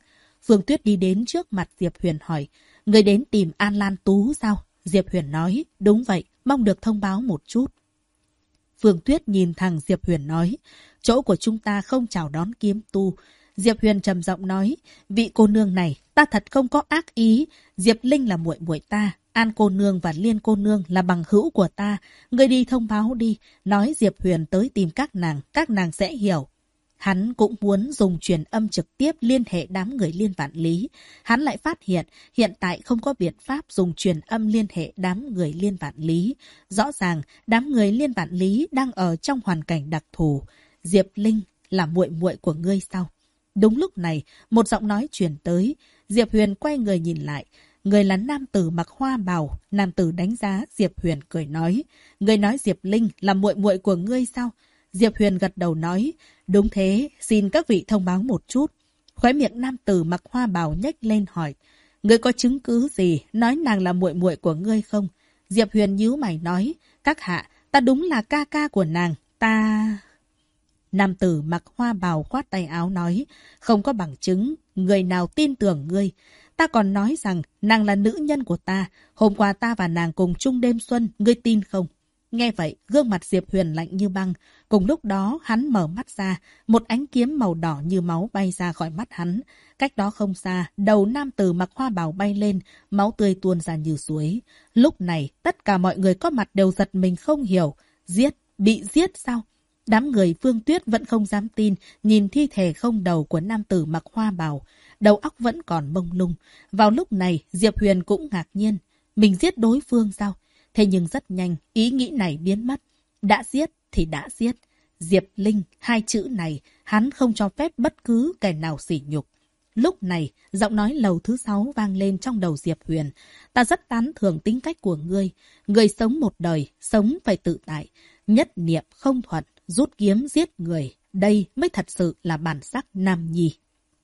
Phương Tuyết đi đến trước mặt Diệp Huyền hỏi, người đến tìm An Lan Tú sao? Diệp Huyền nói, đúng vậy, mong được thông báo một chút. Phương Tuyết nhìn thẳng Diệp Huyền nói, chỗ của chúng ta không chào đón kiếm tu. Diệp Huyền trầm giọng nói, vị cô nương này, ta thật không có ác ý. Diệp Linh là muội muội ta, An cô nương và Liên cô nương là bằng hữu của ta. Ngươi đi thông báo đi, nói Diệp Huyền tới tìm các nàng sẽ hiểu. Hắn cũng muốn dùng truyền âm trực tiếp liên hệ đám người Liên Vạn Lý. Hắn lại phát hiện tại không có biện pháp dùng truyền âm liên hệ đám người Liên Vạn Lý. Rõ ràng, đám người Liên Vạn Lý đang ở trong hoàn cảnh đặc thù. Diệp Linh là muội muội của ngươi sao? Đúng lúc này, một giọng nói truyền tới. Diệp Huyền quay người nhìn lại. Người là nam tử mặc hoa bào. Nam tử đánh giá Diệp Huyền cười nói. Ngươi nói Diệp Linh là muội muội của ngươi sao? Diệp Huyền gật đầu nói. Đúng thế, xin các vị thông báo một chút. Khóe miệng nam tử mặc hoa bào nhếch lên hỏi. Ngươi có chứng cứ gì nói nàng là muội muội của ngươi không? Diệp Huyền nhíu mày nói. Các hạ, ta đúng là ca ca của nàng. Ta... Nam tử mặc hoa bào khoát tay áo nói, không có bằng chứng, người nào tin tưởng ngươi. Ta còn nói rằng nàng là nữ nhân của ta, hôm qua ta và nàng cùng chung đêm xuân, ngươi tin không? Nghe vậy, gương mặt Diệp Huyền lạnh như băng. Cùng lúc đó, hắn mở mắt ra, một ánh kiếm màu đỏ như máu bay ra khỏi mắt hắn. Cách đó không xa, đầu nam tử mặc hoa bào bay lên, máu tươi tuôn ra như suối. Lúc này, tất cả mọi người có mặt đều giật mình không hiểu. Bị giết sao? Đám người Phương Tuyết vẫn không dám tin, nhìn thi thể không đầu của nam tử mặc hoa bào. Đầu óc vẫn còn mông lung. Vào lúc này, Diệp Huyền cũng ngạc nhiên. Mình giết đối phương sao? Thế nhưng rất nhanh, ý nghĩ này biến mất. Đã giết thì đã giết. Diệp Linh, hai chữ này, hắn không cho phép bất cứ kẻ nào sỉ nhục. Lúc này, giọng nói lầu thứ 6 vang lên trong đầu Diệp Huyền. Ta rất tán thưởng tính cách của ngươi. Ngươi sống một đời, sống phải tự tại. Nhất niệm không thuận, rút kiếm giết người. Đây mới thật sự là bản sắc nam nhi.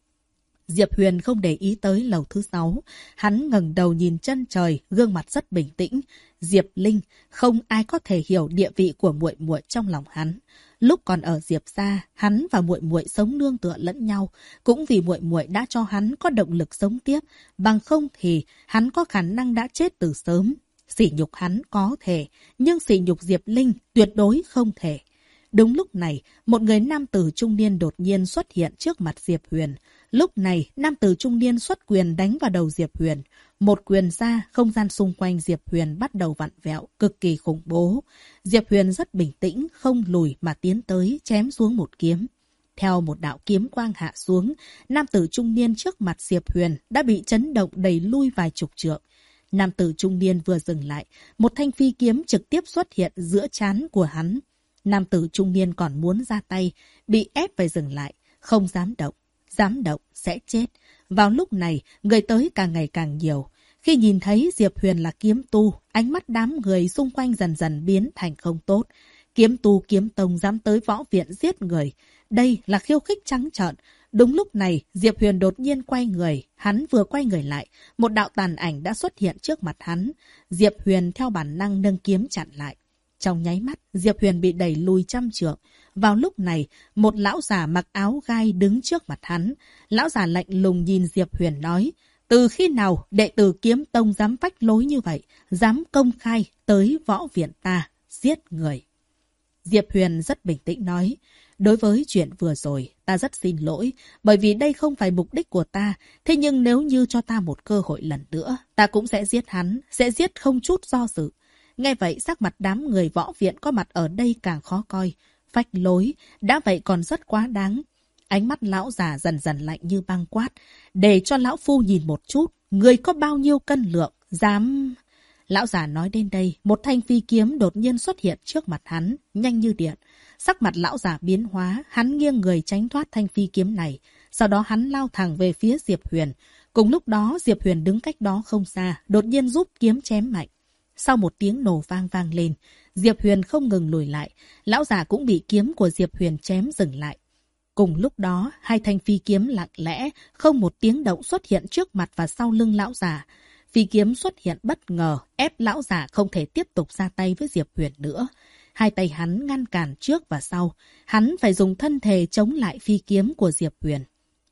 Diệp Huyền không để ý tới lầu thứ 6. Hắn ngẩng đầu nhìn chân trời, gương mặt rất bình tĩnh. Diệp Linh, không ai có thể hiểu địa vị của muội muội trong lòng hắn. Lúc còn ở Diệp gia, hắn và muội muội sống nương tựa lẫn nhau, cũng vì muội muội đã cho hắn có động lực sống tiếp, bằng không thì hắn có khả năng đã chết từ sớm. Sỉ nhục hắn có thể, nhưng sỉ nhục Diệp Linh tuyệt đối không thể. Đúng lúc này, một người nam tử trung niên đột nhiên xuất hiện trước mặt Diệp Huyền. Lúc này, nam tử trung niên xuất quyền đánh vào đầu Diệp Huyền. Một quyền ra, không gian xung quanh Diệp Huyền bắt đầu vặn vẹo, cực kỳ khủng bố. Diệp Huyền rất bình tĩnh, không lùi mà tiến tới, chém xuống một kiếm. Theo một đạo kiếm quang hạ xuống, nam tử trung niên trước mặt Diệp Huyền đã bị chấn động đẩy lui vài chục trượng. Nam tử trung niên vừa dừng lại, một thanh phi kiếm trực tiếp xuất hiện giữa trán của hắn. Nam tử trung niên còn muốn ra tay, bị ép phải dừng lại, không dám động. Dám động, sẽ chết. Vào lúc này, người tới càng ngày càng nhiều. Khi nhìn thấy Diệp Huyền là kiếm tu, ánh mắt đám người xung quanh dần dần biến thành không tốt. Kiếm tu kiếm tông dám tới võ viện giết người. Đây là khiêu khích trắng trợn. Đúng lúc này, Diệp Huyền đột nhiên quay người. Hắn vừa quay người lại, một đạo tàn ảnh đã xuất hiện trước mặt hắn. Diệp Huyền theo bản năng nâng kiếm chặn lại. Trong nháy mắt, Diệp Huyền bị đẩy lùi 100 trượng. Vào lúc này, một lão già mặc áo gai đứng trước mặt hắn. Lão già lạnh lùng nhìn Diệp Huyền nói, từ khi nào đệ tử kiếm tông dám phách lối như vậy, dám công khai tới võ viện ta, giết người. Diệp Huyền rất bình tĩnh nói, đối với chuyện vừa rồi, ta rất xin lỗi, bởi vì đây không phải mục đích của ta. Thế nhưng nếu như cho ta một cơ hội lần nữa, ta cũng sẽ giết hắn, sẽ giết không chút do dự. Nghe vậy, sắc mặt đám người võ viện có mặt ở đây càng khó coi. Phách lối, đã vậy còn rất quá đáng. Ánh mắt lão già dần dần lạnh như băng quát. Để cho lão phu nhìn một chút, người có bao nhiêu cân lượng, dám... Lão già nói đến đây, một thanh phi kiếm đột nhiên xuất hiện trước mặt hắn, nhanh như điện. Sắc mặt lão già biến hóa, hắn nghiêng người tránh thoát thanh phi kiếm này. Sau đó hắn lao thẳng về phía Diệp Huyền. Cùng lúc đó, Diệp Huyền đứng cách đó không xa, đột nhiên rút kiếm chém mạnh. Sau một tiếng nổ vang lên, Diệp Huyền không ngừng lùi lại. Lão già cũng bị kiếm của Diệp Huyền chém dừng lại. Cùng lúc đó, hai thanh phi kiếm lặng lẽ, không một tiếng động xuất hiện trước mặt và sau lưng lão già. Phi kiếm xuất hiện bất ngờ, ép lão già không thể tiếp tục ra tay với Diệp Huyền nữa. Hai tay hắn ngăn cản trước và sau. Hắn phải dùng thân thể chống lại phi kiếm của Diệp Huyền.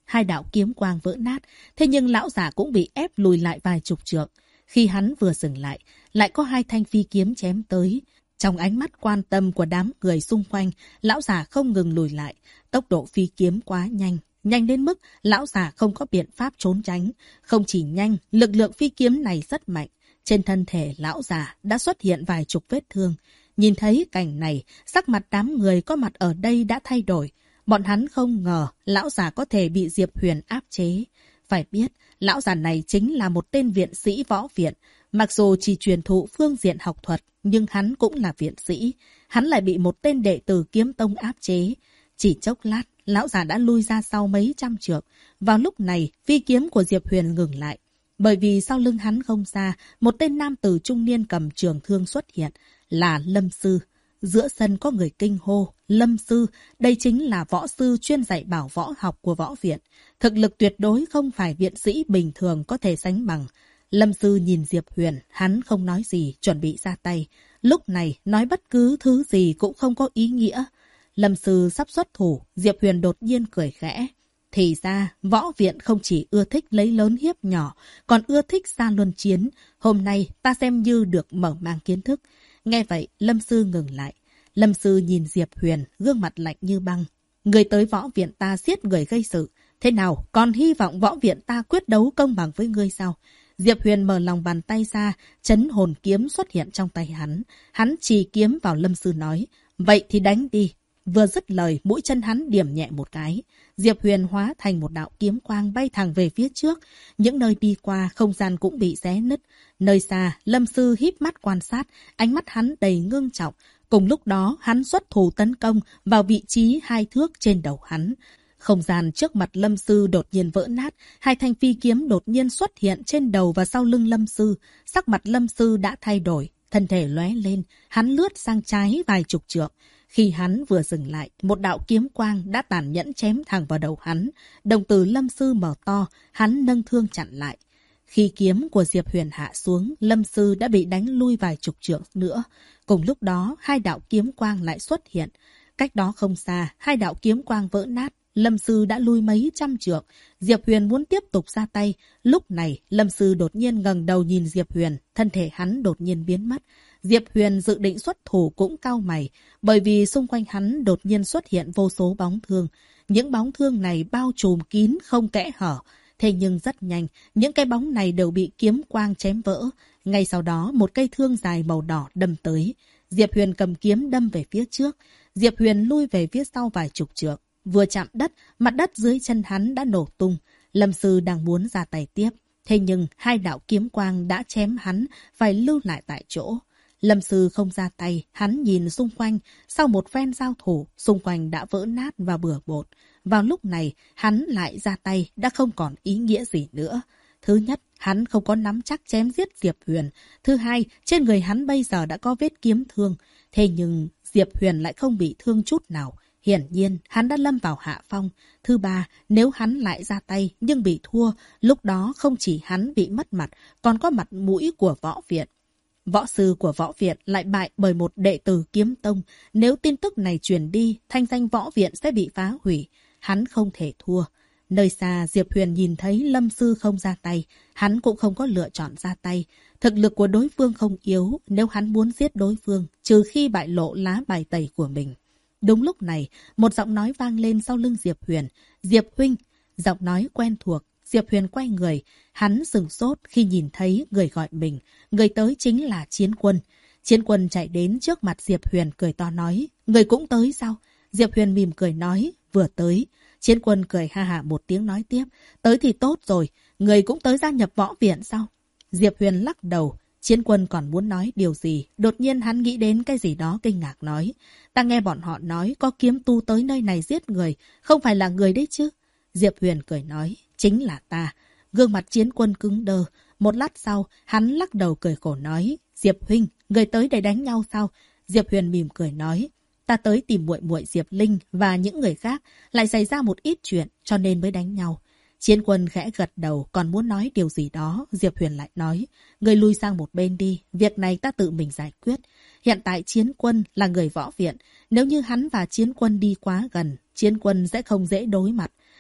hai đạo kiếm quang vỡ nát, thế nhưng lão giả cũng bị ép lùi lại vài chục trượng. Khi hắn vừa dừng lại có hai thanh phi kiếm chém tới. Trong ánh mắt quan tâm của đám người xung quanh, lão giả không ngừng lùi lại. Tốc độ phi kiếm quá nhanh, nhanh đến mức lão giả không có biện pháp trốn tránh. Không chỉ nhanh, lực lượng phi kiếm này rất mạnh. Trên thân thể lão giả đã xuất hiện vài chục vết thương. Nhìn thấy cảnh này, sắc mặt đám người có mặt ở đây đã thay đổi. Bọn hắn không ngờ lão giả có thể bị Diệp Huyền áp chế. Phải biết, lão giả này chính là một tên viện sĩ võ viện. Mặc dù chỉ truyền thụ phương diện học thuật, nhưng hắn cũng là viện sĩ. Hắn lại bị một tên đệ tử kiếm tông áp chế. Chỉ chốc lát, lão giả đã lui ra sau mấy trăm trượng. Vào lúc này, phi kiếm của Diệp Huyền ngừng lại. Bởi vì sau lưng hắn không xa, một tên nam tử trung niên cầm trường thương xuất hiện, là Lâm Sư. Giữa sân có người kinh hô, Lâm Sư, đây chính là võ sư chuyên dạy bảo võ học của võ viện. Thực lực tuyệt đối không phải viện sĩ bình thường có thể sánh bằng. Lâm Sư nhìn Diệp Huyền, hắn không nói gì, chuẩn bị ra tay. Lúc này, nói bất cứ thứ gì cũng không có ý nghĩa. Lâm Sư sắp xuất thủ, Diệp Huyền đột nhiên cười khẽ. Thì ra, võ viện không chỉ ưa thích lấy lớn hiếp nhỏ, còn ưa thích ra luân chiến. Hôm nay, ta xem như được mở mang kiến thức. Nghe vậy, Lâm Sư ngừng lại. Lâm Sư nhìn Diệp Huyền, gương mặt lạnh như băng. Người tới võ viện ta giết người gây sự. Thế nào, còn hy vọng võ viện ta quyết đấu công bằng với ngươi sao? Diệp Huyền mở lòng bàn tay ra, chấn hồn kiếm xuất hiện trong tay hắn. Hắn chì kiếm vào Lâm Sư nói, vậy thì đánh đi. Vừa dứt lời, mũi chân hắn điểm nhẹ một cái. Diệp Huyền hóa thành một đạo kiếm quang bay thẳng về phía trước. Những nơi đi qua, không gian cũng bị xé nứt. Nơi xa, Lâm Sư híp mắt quan sát, ánh mắt hắn đầy ngưng trọng. Cùng lúc đó, hắn xuất thủ tấn công vào vị trí 2 thước trên đầu hắn. Không gian trước mặt Lâm Sư đột nhiên vỡ nát, hai thanh phi kiếm đột nhiên xuất hiện trên đầu và sau lưng Lâm Sư. Sắc mặt Lâm Sư đã thay đổi, thân thể lóe lên, hắn lướt sang trái vài chục trượng. Khi hắn vừa dừng lại, một đạo kiếm quang đã tàn nhẫn chém thẳng vào đầu hắn. Đồng tử Lâm Sư mở to, hắn nâng thương chặn lại. Khi kiếm của Diệp Huyền hạ xuống, Lâm Sư đã bị đánh lui vài chục trượng nữa. Cùng lúc đó, hai đạo kiếm quang lại xuất hiện. Cách đó không xa, hai đạo kiếm quang vỡ nát. Lâm Sư đã lui mấy trăm trượng. Diệp Huyền muốn tiếp tục ra tay. Lúc này, Lâm Sư đột nhiên ngẩng đầu nhìn Diệp Huyền, thân thể hắn đột nhiên biến mất. Diệp Huyền dự định xuất thủ cũng cau mày, bởi vì xung quanh hắn đột nhiên xuất hiện vô số bóng thương. Những bóng thương này bao trùm kín không kẽ hở. Thế nhưng rất nhanh, những cái bóng này đều bị kiếm quang chém vỡ. Ngay sau đó, một cây thương dài màu đỏ đâm tới. Diệp Huyền cầm kiếm đâm về phía trước. Diệp Huyền lui về phía sau vài chục trượng. Vừa chạm đất, mặt đất dưới chân hắn đã nổ tung. Lâm Sư đang muốn ra tay tiếp. Thế nhưng hai đạo kiếm quang đã chém hắn, phải lưu lại tại chỗ. Lâm Sư không ra tay, hắn nhìn xung quanh. Sau một phen giao thủ, xung quanh đã vỡ nát và bừa bộn. Vào lúc này, hắn lại ra tay đã không còn ý nghĩa gì nữa. Thứ nhất, hắn không có nắm chắc chém giết Diệp Huyền. Thứ hai, trên người hắn bây giờ đã có vết kiếm thương. Thế nhưng Diệp Huyền lại không bị thương chút nào. Hiển nhiên, hắn đã lâm vào hạ phong. Thứ ba, nếu hắn lại ra tay nhưng bị thua, lúc đó không chỉ hắn bị mất mặt, còn có mặt mũi của võ viện. Võ sư của võ viện lại bại bởi một đệ tử kiếm tông. Nếu tin tức này truyền đi, thanh danh võ viện sẽ bị phá hủy. Hắn không thể thua. Nơi xa, Diệp Huyền nhìn thấy Lâm Sư không ra tay. Hắn cũng không có lựa chọn ra tay. Thực lực của đối phương không yếu, nếu hắn muốn giết đối phương, trừ khi bại lộ lá bài tẩy của mình. Đúng lúc này, một giọng nói vang lên sau lưng Diệp Huyền. Diệp huynh, giọng nói quen thuộc. Diệp Huyền quay người, hắn sửng sốt khi nhìn thấy người gọi mình. Người tới chính là Chiến Quân. Chiến Quân chạy đến trước mặt Diệp Huyền cười to nói, người cũng tới sao? Diệp Huyền mỉm cười nói, vừa tới. Chiến Quân cười ha hả một tiếng nói tiếp, tới thì tốt rồi, người cũng tới gia nhập võ viện sao? Diệp Huyền lắc đầu. Chiến Quân còn muốn nói điều gì, đột nhiên hắn nghĩ đến cái gì đó kinh ngạc nói. Ta nghe bọn họ nói có kiếm tu tới nơi này giết người, không phải là người đấy chứ? Diệp Huyền cười nói, chính là ta. Gương mặt Chiến Quân cứng đơ. Một lát sau, hắn lắc đầu cười khổ nói, Diệp huynh, người tới để đánh nhau sao? Diệp Huyền mỉm cười nói, ta tới tìm muội muội Diệp Linh và những người khác, lại xảy ra một ít chuyện cho nên mới đánh nhau. Chiến Quân khẽ gật đầu, còn muốn nói điều gì đó, Diệp Huyền lại nói, người lui sang một bên đi, việc này ta tự mình giải quyết. Hiện tại Chiến Quân là người võ viện, nếu như hắn và Chiến Quân đi quá gần, Chiến Quân sẽ không dễ đối mặt.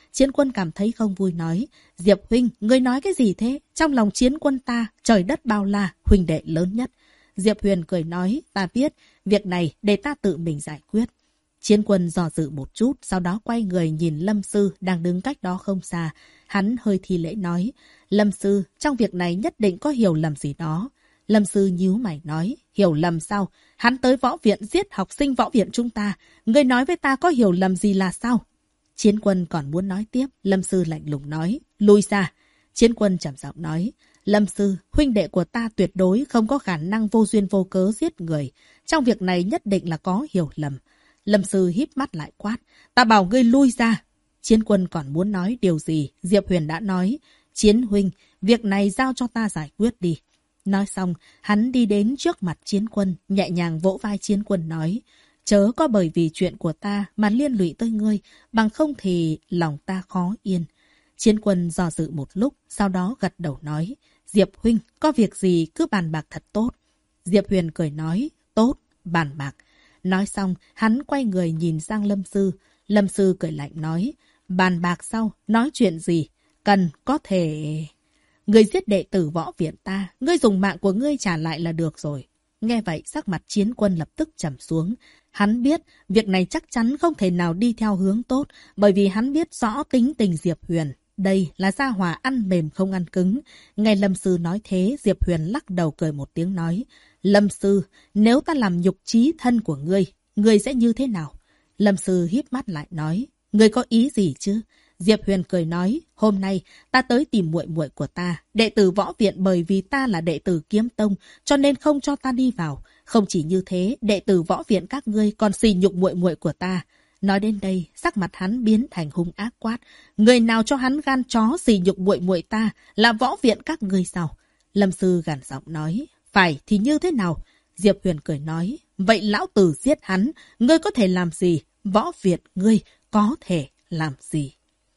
Chiến Quân cảm thấy không vui nói, Diệp huynh, ngươi nói cái gì thế? Trong lòng Chiến Quân ta, trời đất bao la, huynh đệ lớn nhất. Diệp Huyền cười nói, ta biết, việc này để ta tự mình giải quyết. Chiến Quân dò dự một chút, sau đó quay người nhìn Lâm Sư đang đứng cách đó không xa. Hắn hơi thi lễ nói, Lâm Sư, trong việc này nhất định có hiểu lầm gì đó. Lâm Sư nhíu mày nói, hiểu lầm sao? Hắn tới võ viện giết học sinh võ viện chúng ta. Ngươi nói với ta có hiểu lầm gì là sao? Chiến Quân còn muốn nói tiếp, Lâm Sư lạnh lùng nói, lui ra. Chiến Quân trầm giọng nói, Lâm Sư, huynh đệ của ta tuyệt đối không có khả năng vô duyên vô cớ giết người. Trong việc này nhất định là có hiểu lầm. Lâm Sư híp mắt lại quát, ta bảo ngươi lui ra. Chiến Quân còn muốn nói điều gì, Diệp Huyền đã nói, Chiến huynh, việc này giao cho ta giải quyết đi. Nói xong, hắn đi đến trước mặt Chiến Quân, nhẹ nhàng vỗ vai Chiến Quân nói, chớ có bởi vì chuyện của ta mà liên lụy tới ngươi, bằng không thì lòng ta khó yên. Chiến Quân dò dự một lúc, sau đó gật đầu nói, Diệp huynh, có việc gì cứ bàn bạc thật tốt. Diệp Huyền cười nói, tốt, bàn bạc. Nói xong, hắn quay người nhìn sang Lâm Sư. Lâm Sư cười lạnh nói, bàn bạc sau, nói chuyện gì? Cần, có thể... Ngươi giết đệ tử võ viện ta, ngươi dùng mạng của ngươi trả lại là được rồi. Nghe vậy, sắc mặt Chiến Quân lập tức trầm xuống. Hắn biết, việc này chắc chắn không thể nào đi theo hướng tốt, bởi vì hắn biết rõ tính tình Diệp Huyền. Đây là gia hỏa ăn mềm không ăn cứng. Nghe Lâm Sư nói thế, Diệp Huyền lắc đầu cười một tiếng nói, Lâm Sư, nếu ta làm nhục chí thân của ngươi sẽ như thế nào? Lâm Sư híp mắt lại nói, ngươi có ý gì chứ? Diệp Huyền cười nói, hôm nay ta tới tìm muội muội của ta, đệ tử võ viện bởi vì ta là đệ tử kiếm tông, cho nên không cho ta đi vào. Không chỉ như thế, đệ tử võ viện các ngươi còn sỉ nhục muội muội của ta. Nói đến đây, sắc mặt hắn biến thành hung ác quát, người nào cho hắn gan chó sỉ nhục muội muội ta là võ viện các ngươi sao? Lâm Sư gằn giọng nói, phải thì như thế nào? Diệp Huyền cười nói, vậy lão tử giết hắn, ngươi có thể làm gì? Võ viện ngươi có thể làm gì?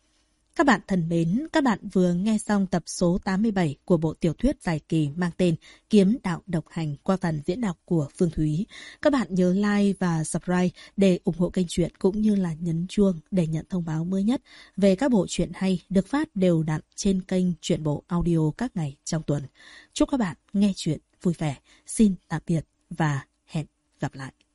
Các bạn thân mến, các bạn vừa nghe xong tập số 87 của bộ tiểu thuyết dài kỳ mang tên Kiếm Đạo Độc Hành qua phần diễn đọc của Phương Thúy. Các bạn nhớ like và subscribe để ủng hộ kênh truyện cũng như là nhấn chuông để nhận thông báo mới nhất về các bộ truyện hay được phát đều đặn trên kênh Truyện Bộ Audio các ngày trong tuần. Chúc các bạn nghe truyện vui vẻ. Xin tạm biệt và hẹn gặp lại.